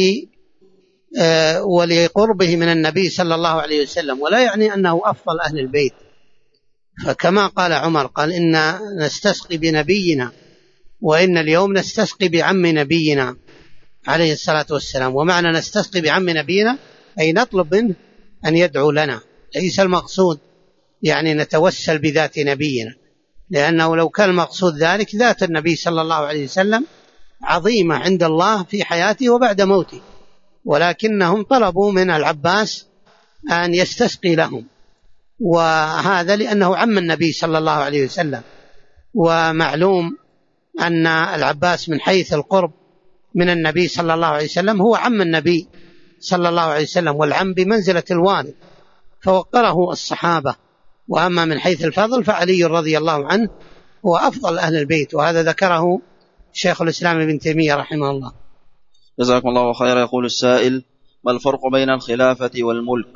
ولقربه من النبي صلى الله عليه وسلم، ولا يعني أنه أفضل أهل البيت. فكما قال عمر، قال: إن نستسقي بنبينا، وإن اليوم نستسقي بعم نبينا عليه الصلاة والسلام. ومعنى نستسقي بعم نبينا أي نطلب منه أن يدعو لنا، ليس المقصود يعني نتوسل بذات نبينا، لأنه لو كان المقصود ذلك ذات النبي صلى الله عليه وسلم عظيمة عند الله في حياته وبعد موته، ولكنهم طلبوا من العباس أن يستسقي لهم، وهذا لأنه عم النبي صلى الله عليه وسلم. ومعلوم أن العباس من حيث القرب من النبي صلى الله عليه وسلم هو عم النبي صلى الله عليه وسلم، والعم بمنزلة الوالد، فوقره الصحابة. وأما من حيث الفضل فعلي رضي الله عنه هو أفضل أهل البيت، وهذا ذكره شيخ الإسلام ابن تيمية رحمه الله. جزاكم الله خيرا. يقول السائل: ما الفرق بين الخلافة والملك؟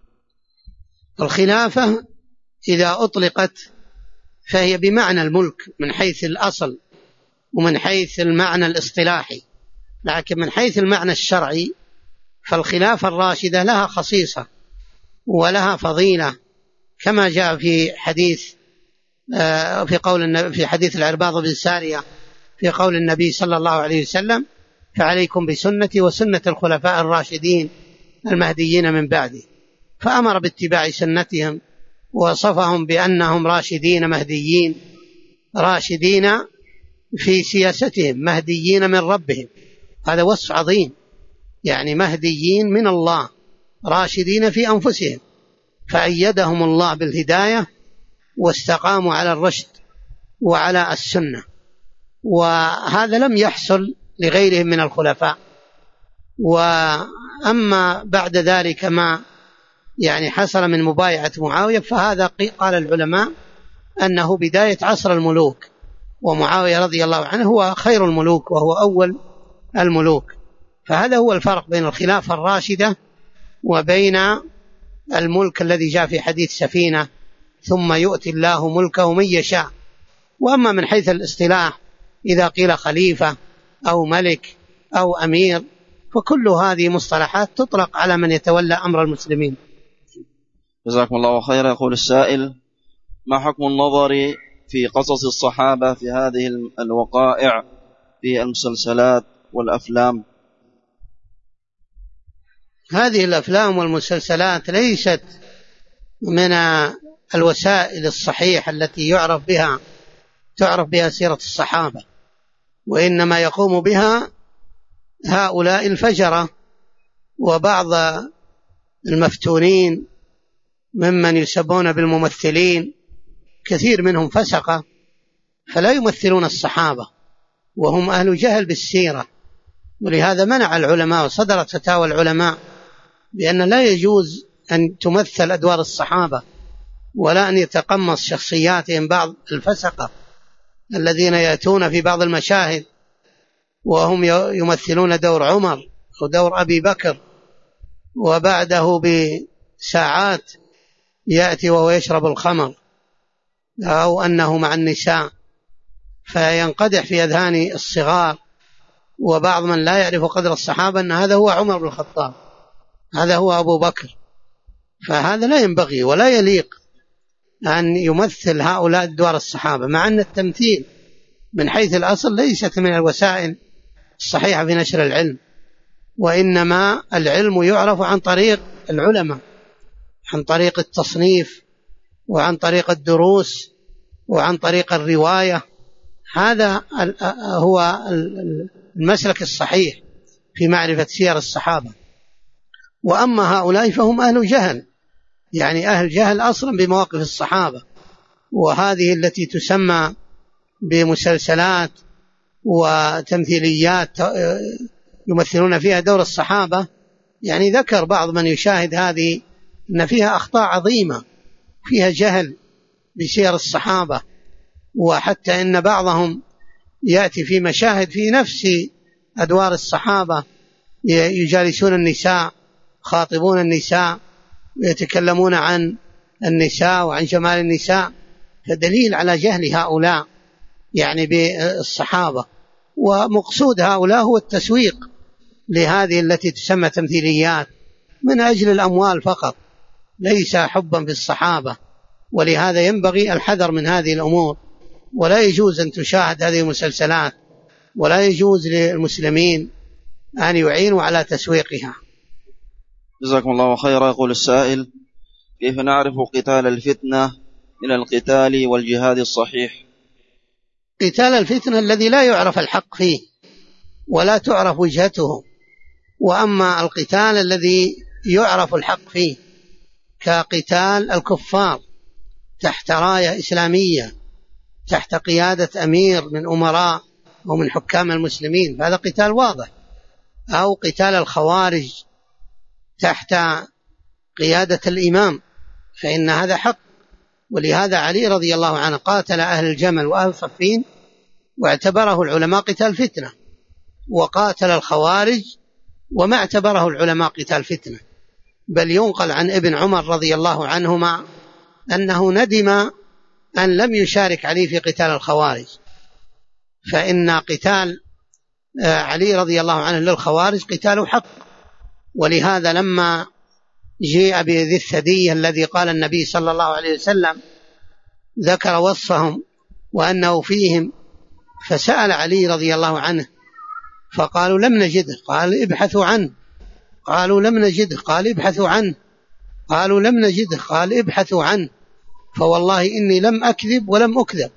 الخلافة إذا أطلقت فهي بمعنى الملك من حيث الأصل ومن حيث المعنى الاصطلاحي، لكن من حيث المعنى الشرعي فالخلافة الراشدة لها خصيصة ولها فضيلة، كما جاء في حديث في حديث العرباض بن سارية في قول النبي صلى الله عليه وسلم: فعليكم بسنتي وسنة الخلفاء الراشدين المهديين من بعدي. فأمر باتباع سنتهم، ووصفهم بأنهم راشدين مهديين، راشدين في سياستهم، مهديين من ربهم. هذا وصف عظيم، يعني مهديين من الله، راشدين في أنفسهم، فأيدهم الله بالهداية واستقاموا على الرشد وعلى السنة. وهذا لم يحصل لغيرهم من الخلفاء. وأما بعد ذلك ما يعني حصل من مبايعة معاوية، فهذا قال العلماء أنه بداية عصر الملوك، ومعاوية رضي الله عنه هو خير الملوك وهو أول الملوك. فهذا هو الفرق بين الخلافة الراشدة وبين الملك الذي جاء في حديث سفينة: ثم يؤتي الله ملكه من يشاء. وأما من حيث الاصطلاح إذا قيل خليفة أو ملك أو أمير، فكل هذه مصطلحات تطلق على من يتولى أمر المسلمين. جزاكم الله خيرا. يقول السائل: ما حكم النظر في قصص الصحابة في هذه الوقائع في المسلسلات والأفلام؟ هذه الأفلام والمسلسلات ليست من الوسائل الصحيحة التي تعرف بها سيرة الصحابة، وإنما يقوم بها هؤلاء الفجرة وبعض المفتونين ممن يسمون بالممثلين، كثير منهم فسقة، فلا يمثلون الصحابة وهم أهل جهل بالسيرة. ولهذا منع العلماء وصدرت فتاوى العلماء بأن لا يجوز أن تمثل أدوار الصحابة، ولا أن يتقمص شخصياتهم بعض الفسقة الذين يأتون في بعض المشاهد وهم يمثلون دور عمر ودور أبي بكر وبعده بساعات يأتي وهو يشرب الخمر أو أنه مع النساء، فينقدح في أذهان الصغار وبعض من لا يعرف قدر الصحابة أن هذا هو عمر بن الخطاب، هذا هو أبو بكر. فهذا لا ينبغي ولا يليق أن يمثل هؤلاء أدوار الصحابة، مع أن التمثيل من حيث الأصل ليست من الوسائل الصحيحة في نشر العلم، وإنما العلم يعرف عن طريق العلماء، عن طريق التصنيف وعن طريق الدروس وعن طريق الرواية. هذا هو المسلك الصحيح في معرفة سير الصحابة. وأما هؤلاء فهم أهل جهل، يعني أهل جهل أصلا بمواقف الصحابة، وهذه التي تسمى بمسلسلات وتمثيليات يمثلون فيها دور الصحابة. يعني ذكر بعض من يشاهد هذه أن فيها أخطاء عظيمة، فيها جهل بسير الصحابة، وحتى إن بعضهم يأتي في مشاهد في نفس أدوار الصحابة يجالسون النساء، خاطبون النساء ويتكلمون عن النساء وعن جمال النساء، فدليل على جهل هؤلاء يعني بالصحابة. ومقصود هؤلاء هو التسويق لهذه التي تسمى تمثيليات من أجل الأموال فقط، ليس حبا في الصحابة. ولهذا ينبغي الحذر من هذه الأمور، ولا يجوز أن تشاهد هذه المسلسلات، ولا يجوز للمسلمين أن يعينوا على تسويقها. جزاكم الله خيرا. يقول السائل: كيف نعرف قتال الفتنة من القتال والجهاد الصحيح؟ قتال الفتنة الذي لا يعرف الحق فيه ولا تعرف وجهته، وأما القتال الذي يعرف الحق فيه كقتال الكفار تحت راية إسلامية، تحت قيادة أمير من أمراء ومن حكام المسلمين، فهذا قتال واضح. أو قتال الخوارج تحت قيادة الإمام، فإن هذا حق. ولهذا علي رضي الله عنه قاتل أهل الجمل وأهل صفين واعتبره العلماء قتال فتنة، وقاتل الخوارج وما اعتبره العلماء قتال فتنة. بل ينقل عن ابن عمر رضي الله عنهما أنه ندم أن لم يشارك علي في قتال الخوارج، فإن قتال علي رضي الله عنه للخوارج قتال حق. ولهذا لما جاء بذي الثدي الذي قال النبي صلى الله عليه وسلم ذكر وصفهم وأنه فيهم، فسأل علي رضي الله عنه فقالوا لم نجده، قال ابحثوا عنه. قالوا لم نجده، قال ابحثوا عنه. قالوا لم نجده، قال ابحثوا عنه، فوالله إني لم أكذب ولم أكذب.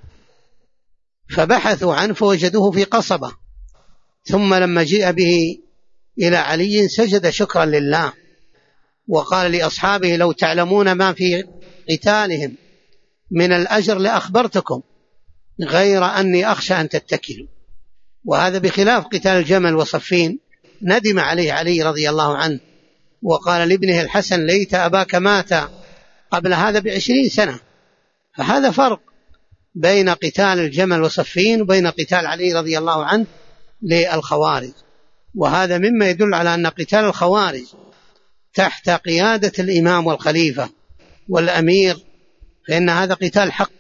فبحثوا عنه فوجدوه في قصبة، ثم لما جاء به إلى علي سجد شكرا لله، وقال لأصحابه لو تعلمون ما في قتالهم من الأجر لأخبرتكم، غير أني أخشى أن تتكلوا. وهذا بخلاف قتال الجمل وصفين، ندم عليه علي رضي الله عنه، وقال لابنه الحسن ليت أباك مات قبل هذا ب20 سنة. فهذا فرق بين قتال الجمل وصفين وبين قتال علي رضي الله عنه للخوارج. وهذا مما يدل على أن قتال الخوارج تحت قيادة الإمام والخليفة والأمير فإن هذا قتال حق.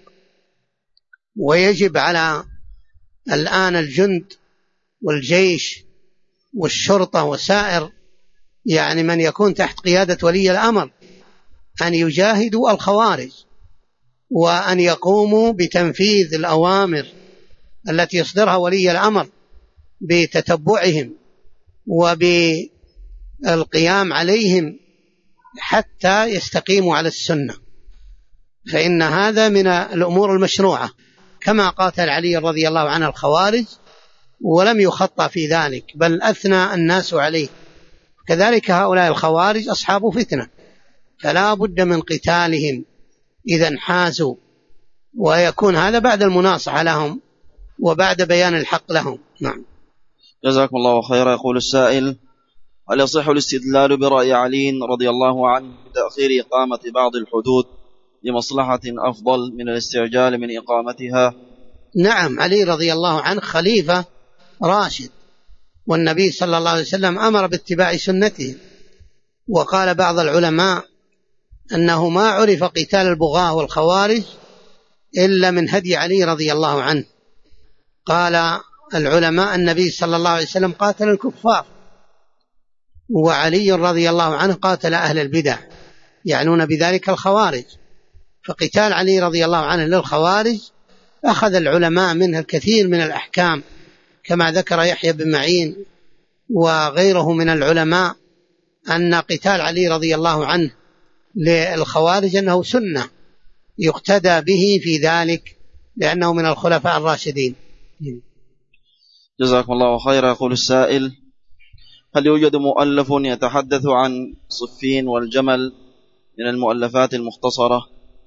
ويجب على الآن الجند والجيش والشرطة وسائر يعني من يكون تحت قيادة ولي الأمر أن يجاهدوا الخوارج، وأن يقوموا بتنفيذ الأوامر التي يصدرها ولي الأمر بتتبعهم وبالقيام عليهم حتى يستقيموا على السنة، فإن هذا من الأمور المشروعة، كما قاتل علي رضي الله عنه الخوارج ولم يخطأ في ذلك بل أثنى الناس عليه. كذلك هؤلاء الخوارج أصحاب فتنة، فلا بد من قتالهم إذا انحازوا، ويكون هذا بعد المناصحة لهم وبعد بيان الحق لهم. نعم. جزاكم الله خيرا. يقول السائل: هل يصح الاستدلال برأي علي رضي الله عنه بتأخير إقامة بعض الحدود لمصلحة أفضل من الاستعجال من إقامتها؟ نعم، علي رضي الله عنه خليفة راشد، والنبي صلى الله عليه وسلم أمر باتباع سنته، وقال بعض العلماء أنه ما عرف قتال البغاة والخوارج إلا من هدي علي رضي الله عنه. قال العلماء النبي صلى الله عليه وسلم قاتل الكفار، وعلي رضي الله عنه قاتل أهل البدع، يعنون بذلك الخوارج. فقتال علي رضي الله عنه للخوارج أخذ العلماء منه الكثير من الأحكام، كما ذكر يحيى بن معين وغيره من العلماء أن قتال علي رضي الله عنه للخوارج أنه سنة يقتدى به في ذلك، لأنه من الخلفاء الراشدين. جزاكم الله خيرا. يقول السائل: هل يوجد مؤلف يتحدث عن صفين والجمل من المؤلفات المختصرة؟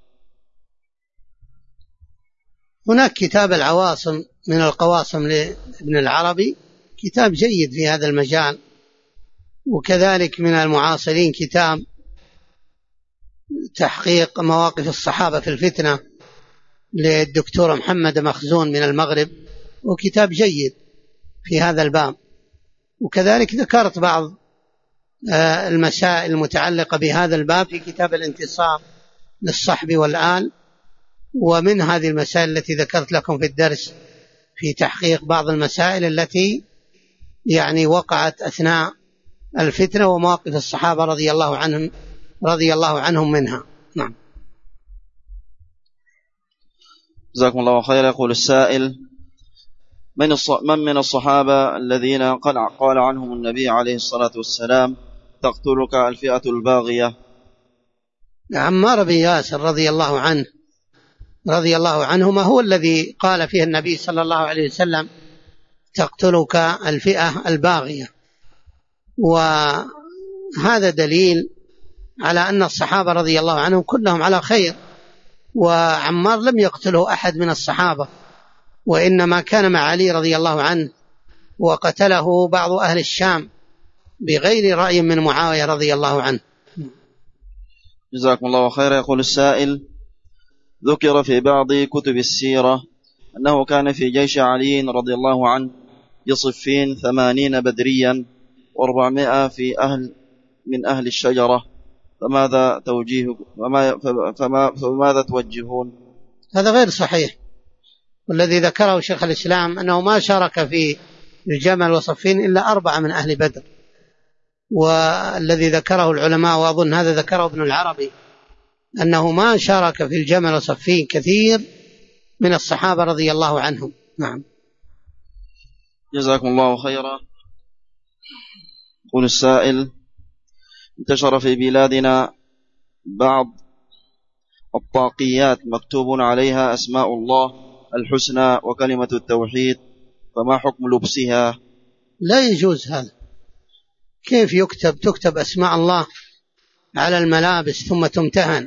هناك كتاب العواصم من القواصم لابن العربي، كتاب جيد في هذا المجال. وكذلك من المعاصرين كتاب تحقيق مواقف الصحابة في الفتنة للدكتور محمد مخزون من المغرب، وكتاب جيد في هذا الباب. وكذلك ذكرت بعض المسائل المتعلقة بهذا الباب في كتاب الانتصار للصحب والآل، ومن هذه المسائل التي ذكرت لكم في الدرس في تحقيق بعض المسائل التي يعني وقعت أثناء الفتنة ومواقف الصحابة رضي الله عنهم منها. نعم. جزاكم الله خيرا. يقول السائل: من من الصحابة الذين قال عنهم النبي عليه الصلاة والسلام تقتلك الفئة الباغية؟ عمار بن ياسر رضي الله عنهما هو الذي قال فيه النبي صلى الله عليه وسلم تقتلك الفئة الباغية. وهذا دليل على أن الصحابة رضي الله عنهم كلهم على خير، وعمار لم يقتله أحد من الصحابة، وإنما كان مع علي رضي الله عنه، وقتله بعض أهل الشام بغير رأي من معاوية رضي الله عنه. جزاكم الله خيرا. يقول السائل: ذكر في بعض كتب السيرة أنه كان في جيش علي رضي الله عنه بصفين 80 بدريا و400 من أهل الشجرة، فماذا توجهون؟ هذا غير صحيح. والذي ذكره شيخ الإسلام أنه ما شارك في الجمل وصفين إلا 4 من أهل بدر، والذي ذكره العلماء وأظن هذا ذكره ابن العربي أنه ما شارك في الجمل وصفين كثير من الصحابة رضي الله عنهم. نعم. جزاكم الله خيرا. يقول السائل: انتشر في بلادنا بعض الطاقيات مكتوب عليها أسماء الله الحسنى وكلمة التوحيد، فما حكم لبسها؟ لا يجوز هذا. كيف تكتب أسماء الله على الملابس ثم تمتهن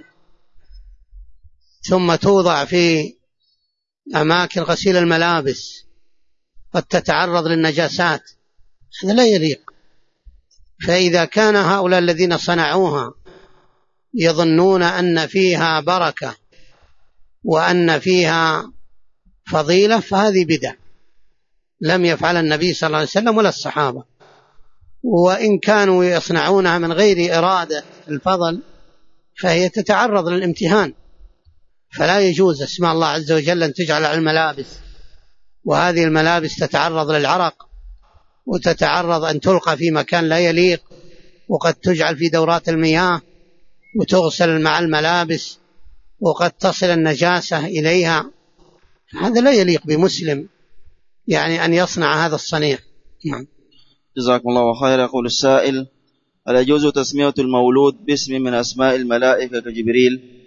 ثم توضع في أماكن غسيل الملابس قد تتعرض للنجاسات؟ هذا لا يليق. فإذا كان هؤلاء الذين صنعوها يظنون أن فيها بركة وأن فيها فضيلة فهذه بدعة لم يفعل النبي صلى الله عليه وسلم ولا الصحابة. وإن كانوا يصنعونها من غير إرادة الفضل فهي تتعرض للامتهان، فلا يجوز أسماء الله عز وجل أن تجعل على الملابس، وهذه الملابس تتعرض للعرق وتتعرض أن تلقى في مكان لا يليق، وقد تجعل في دورات المياه وتغسل مع الملابس وقد تصل النجاسة إليها. هذا لا يليق بمسلم يعني أن يصنع هذا الصنيع. نعم. جزاكم الله خيرا. يقول السائل: هل يجوز تسمية المولود باسم من أسماء الملائكة كجبريل؟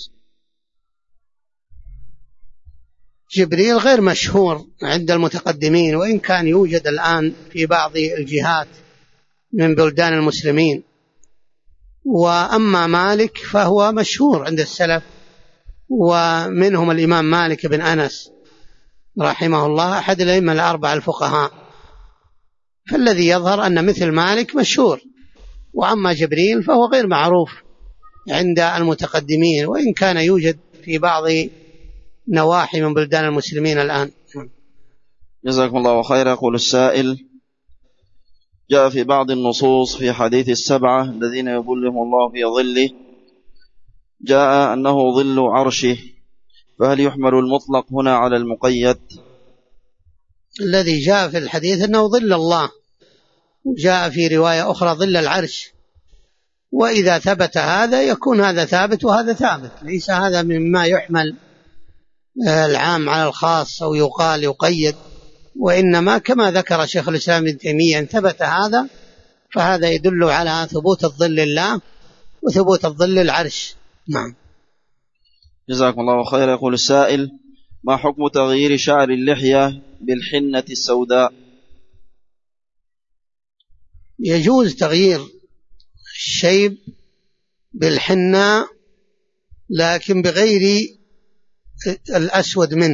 جبريل غير مشهور عند المتقدمين، وإن كان يوجد الآن في بعض الجهات من بلدان المسلمين. وأما مالك فهو مشهور عند السلف، ومنهم الإمام مالك بن أنس رحمه الله أحد الأئمة الأربعة الفقهاء، فالذي يظهر أن مثل مالك مشهور. وأما جبريل فهو غير معروف عند المتقدمين، وإن كان يوجد في بعض نواحي من بلدان المسلمين الآن. جزاكم الله خيرا. يقول السائل: جاء في بعض النصوص في حديث السبعة الذين يظلهم الله في ظله، جاء أنه ظل عرشه، فهل يحمل المطلق هنا على المقيد؟ الذي جاء في الحديث أنه ظل الله، وجاء في رواية أخرى ظل العرش، وإذا ثبت هذا يكون هذا ثابت وهذا ثابت، ليس هذا مما يحمل العام على الخاص أو يقال يقيد، وإنما كما ذكر شيخ الإسلام ابن تيمية إن ثبت هذا فهذا يدل على ثبوت الظل الله وثبوت الظل العرش. نعم. جزاكم الله خير. يقول السائل: ما حكم تغيير شعر اللحية بالحنة السوداء؟ يجوز تغيير الشيب بالحنة لكن بغير الأسود منه.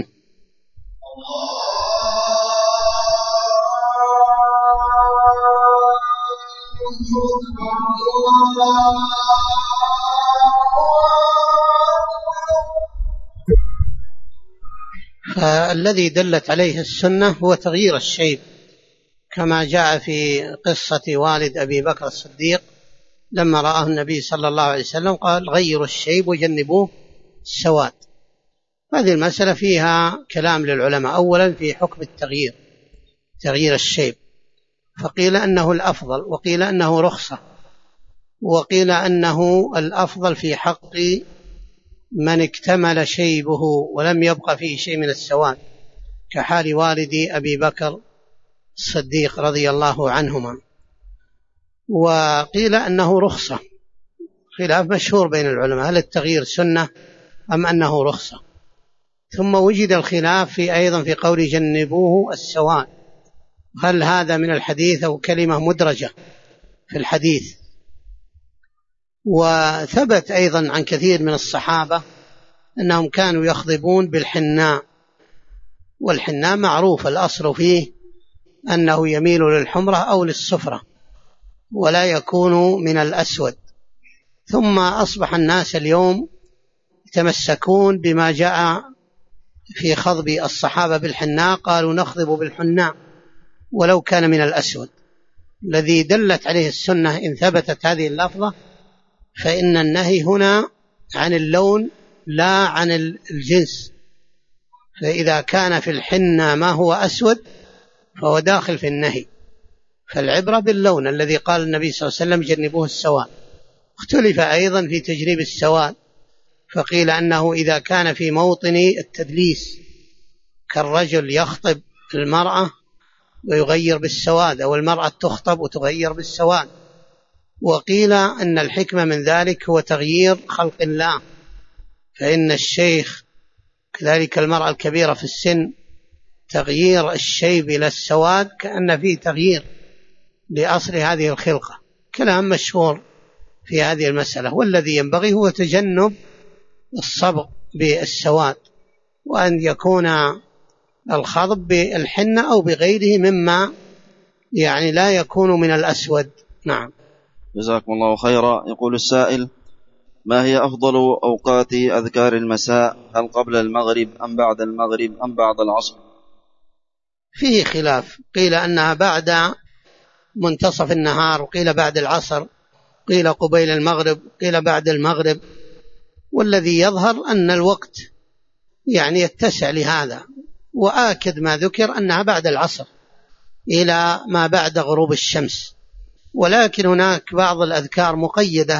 فالذي دلت عليه السنة هو تغيير الشيب، كما جاء في قصة والد أبي بكر الصديق لما رآه النبي صلى الله عليه وسلم قال: غيروا الشيب وجنبوه السواد. هذه المسألة فيها كلام للعلماء. أولا في حكم التغيير، تغيير الشيب، فقيل أنه الأفضل، وقيل أنه رخصة، وقيل أنه الأفضل في حق من اكتمل شيبه ولم يبقى فيه شيء من السواد، كحال والدي أبي بكر الصديق رضي الله عنهما. وقيل أنه رخصة، خلاف مشهور بين العلماء هل التغيير سنة أم أنه رخصة. ثم وجد الخلاف في أيضا في قول جنبوه السواد، هل هذا من الحديث أو كلمة مدرجة في الحديث. وثبت أيضا عن كثير من الصحابة أنهم كانوا يخضبون بالحناء، والحناء معروف الأصل فيه أنه يميل للحمرة أو للصفرة ولا يكون من الأسود. ثم أصبح الناس اليوم يتمسكون بما جاء في خضب الصحابة بالحناء، قالوا نخضب بالحناء ولو كان من الأسود. الذي دلت عليه السنة إن ثبتت هذه اللفظة فإن النهي هنا عن اللون لا عن الجنس، فإذا كان في الحنة ما هو أسود فهو داخل في النهي، فالعبرة باللون الذي قال النبي صلى الله عليه وسلم جنبوه السواد. اختلف أيضا في تجريب السواد، فقيل أنه إذا كان في موطن التدليس كالرجل يخطب المرأة ويغير بالسواد، أو المرأة تخطب وتغير بالسواد. وقيل أن الحكمة من ذلك هو تغيير خلق الله، فإن الشيخ كذلك المرأة الكبيرة في السن تغيير الشيب إلى السواد كأن فيه تغيير لأصل هذه الخلقة. كلام مشهور في هذه المسألة، والذي ينبغي هو تجنب الصبغ بالسواد، وأن يكون الخضب بالحنة أو بغيره مما يعني لا يكون من الأسود. نعم. جزاكم الله خيرا. يقول السائل: ما هي أفضل أوقات أذكار المساء؟ هل قبل المغرب أم بعد المغرب أم بعد العصر؟ فيه خلاف، قيل أنها بعد منتصف النهار، وقيل بعد العصر، قيل قبيل المغرب، قيل بعد المغرب. والذي يظهر أن الوقت يعني يتسع لهذا، وآكد ما ذكر أنها بعد العصر إلى ما بعد غروب الشمس. ولكن هناك بعض الأذكار مقيدة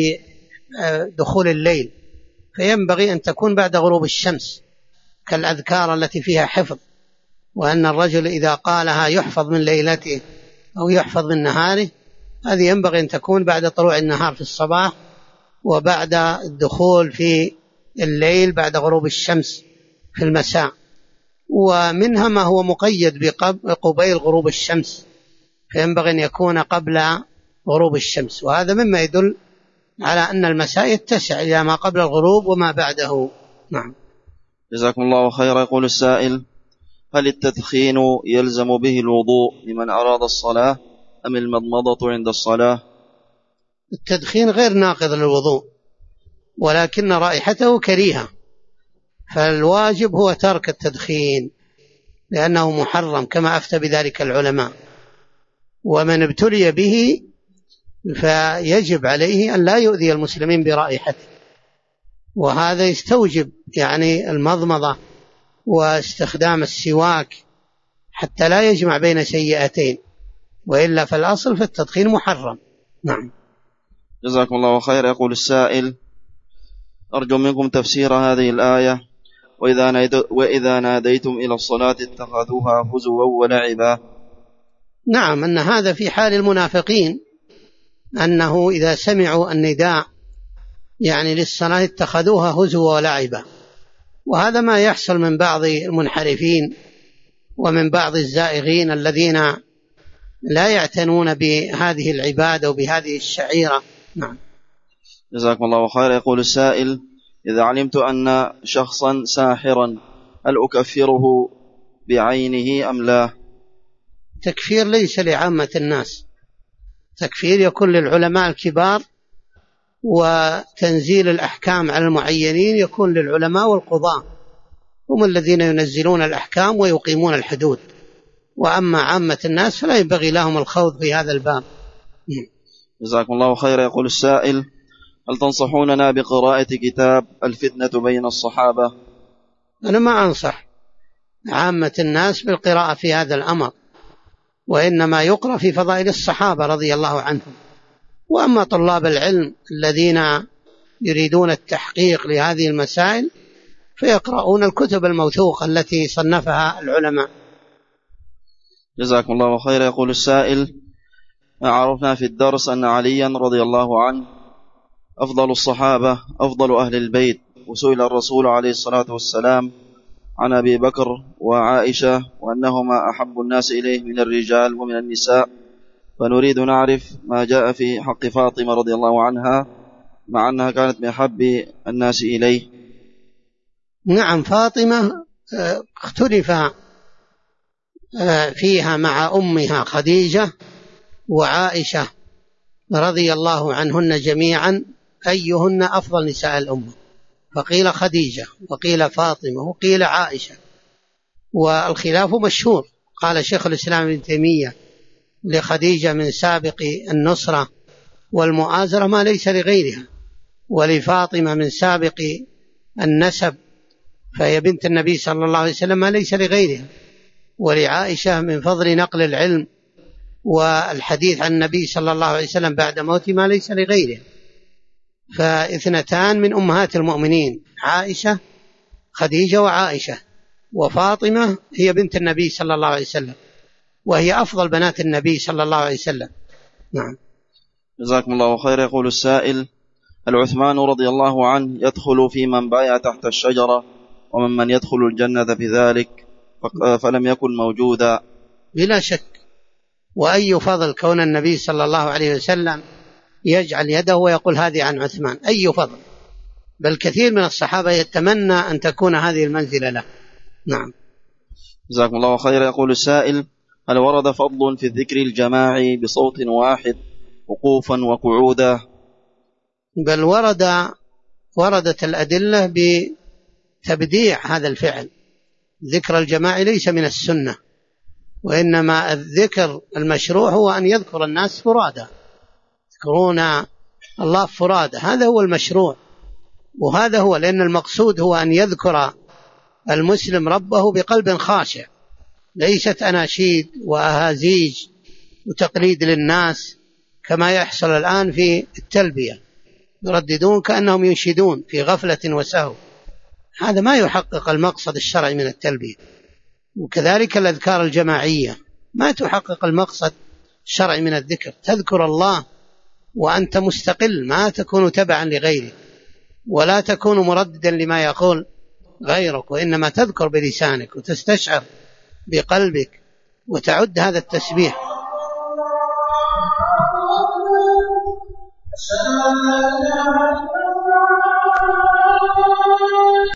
بدخول الليل، فينبغي أن تكون بعد غروب الشمس، كالأذكار التي فيها حفظ، وأن الرجل إذا قالها يحفظ من ليلته أو يحفظ من نهاره، هذه ينبغي أن تكون بعد طلوع النهار في الصباح وبعد الدخول في الليل بعد غروب الشمس في المساء. ومنها ما هو مقيد بقبيل غروب الشمس، فينبغي أن يكون قبل غروب الشمس، وهذا مما يدل على أن المساء يتسع إلى ما قبل الغروب وما بعده. نعم. جزاكم الله خيرا. يقول السائل: هل التدخين يلزم به الوضوء لمن أراد الصلاة أم المضمضة عند الصلاة؟ التدخين غير ناقض للوضوء، ولكن رائحته كريهة، فالواجب هو ترك التدخين لأنه محرم كما أفتى بذلك العلماء. ومن ابتلي به فيجب عليه أن لا يؤذي المسلمين برائحته، وهذا يستوجب يعني المضمضة واستخدام السواك حتى لا يجمع بين سيئتين، وإلا فالأصل في التدخين محرم. نعم. جزاكم الله خير. يقول السائل: أرجو منكم تفسير هذه الآية: وإذا ناديتم إلى الصلاة اتخذوها هزوا ولعبا. نعم، أن هذا في حال المنافقين، أنه إذا سمعوا النداء يعني للصلاة اتخذوها هزوا ولعبا، وهذا ما يحصل من بعض المنحرفين ومن بعض الزائغين الذين لا يعتنون بهذه العبادة وبهذه الشعيرة. نعم. جزاكم الله خير. يقول السائل: إذا علمت أن شخصا ساحرا هل أكفره بعينه أم لا؟ تكفير ليس لعامة الناس، تكفير يكون للعلماء الكبار، وتنزيل الأحكام على المعينين يكون للعلماء والقضاة، هم الذين ينزلون الأحكام ويقيمون الحدود، وأما عامة الناس فلا ينبغي لهم الخوض في هذا الباب. جزاكم الله خير. يقول السائل: هل تنصحوننا بقراءة كتاب الفتنة بين الصحابة؟ أنا ما أنصح عامة الناس بالقراءة في هذا الأمر، وإنما يقرأ في فضائل الصحابة رضي الله عنهم. وأما طلاب العلم الذين يريدون التحقيق لهذه المسائل فيقرؤون الكتب الموثوقة التي صنفها العلماء. جزاكم الله خير. يقول السائل: عرفنا في الدرس أن عليا رضي الله عنه أفضل الصحابة أفضل أهل البيت، وسئل الرسول عليه الصلاة والسلام عن أبي بكر وعائشة وأنهما أحب الناس إليه من الرجال ومن النساء، فنريد نعرف ما جاء في حق فاطمة رضي الله عنها مع أنها كانت من أحب الناس إليه. نعم، فاطمة اختلف فيها مع أمها خديجة وعائشة رضي الله عنهن جميعا أيهن أفضل نساء الأمة، فقيل خديجة وقيل فاطمة وقيل عائشة، والخلاف مشهور. قال شيخ الإسلام ابن تيمية: لخديجة من سابق النصرة والمؤازرة ما ليس لغيرها، ولفاطمة من سابق النسب فهي بنت النبي صلى الله عليه وسلم ما ليس لغيرها، ولعائشة من فضل نقل العلم والحديث عن النبي صلى الله عليه وسلم بعد موته ما ليس لغيرها، فاثنتان من أمهات المؤمنين، عائشة خديجة وعائشة، وفاطمة هي بنت النبي صلى الله عليه وسلم وهي أفضل بنات النبي صلى الله عليه وسلم. نعم. جزاكم الله خير. يقول السائل: هل عثمان رضي الله عنه يدخل في من بايع تحت الشجرة ومن يدخل الجنة بذلك فلم يكن موجودا؟ بلا شك، وأي فضل كون النبي صلى الله عليه وسلم يجعل يده ويقول هذه عن عثمان، أي فضل، بل كثير من الصحابة يتمنى أن تكون هذه المنزلة له. نعم. جزاكم الله خير. يقول السائل: هل ورد فضل في الذكر الجماعي بصوت واحد وقوفا وقعودا؟ بل وردت الأدلة بتبديع هذا الفعل. ذكر الجماعي ليس من السنة، وإنما الذكر المشروع هو أن يذكر الناس فرادى، يذكرون الله فرادى، هذا هو المشروع، وهذا هو، لأن المقصود هو أن يذكر المسلم ربه بقلب خاشع، ليست أناشيد وأهازيج وتقليد للناس كما يحصل الآن في التلبية، يرددون كأنهم ينشدون في غفلة وسهو، هذا ما يحقق المقصد الشرعي من التلبية. وكذلك الأذكار الجماعية ما تحقق المقصد الشرعي من الذكر، تذكر الله وأنت مستقل، ما تكون تبعا لغيره ولا تكون مرددا لما يقول غيرك، وإنما تذكر بلسانك وتستشعر بقلبك وتعد هذا التسبيح.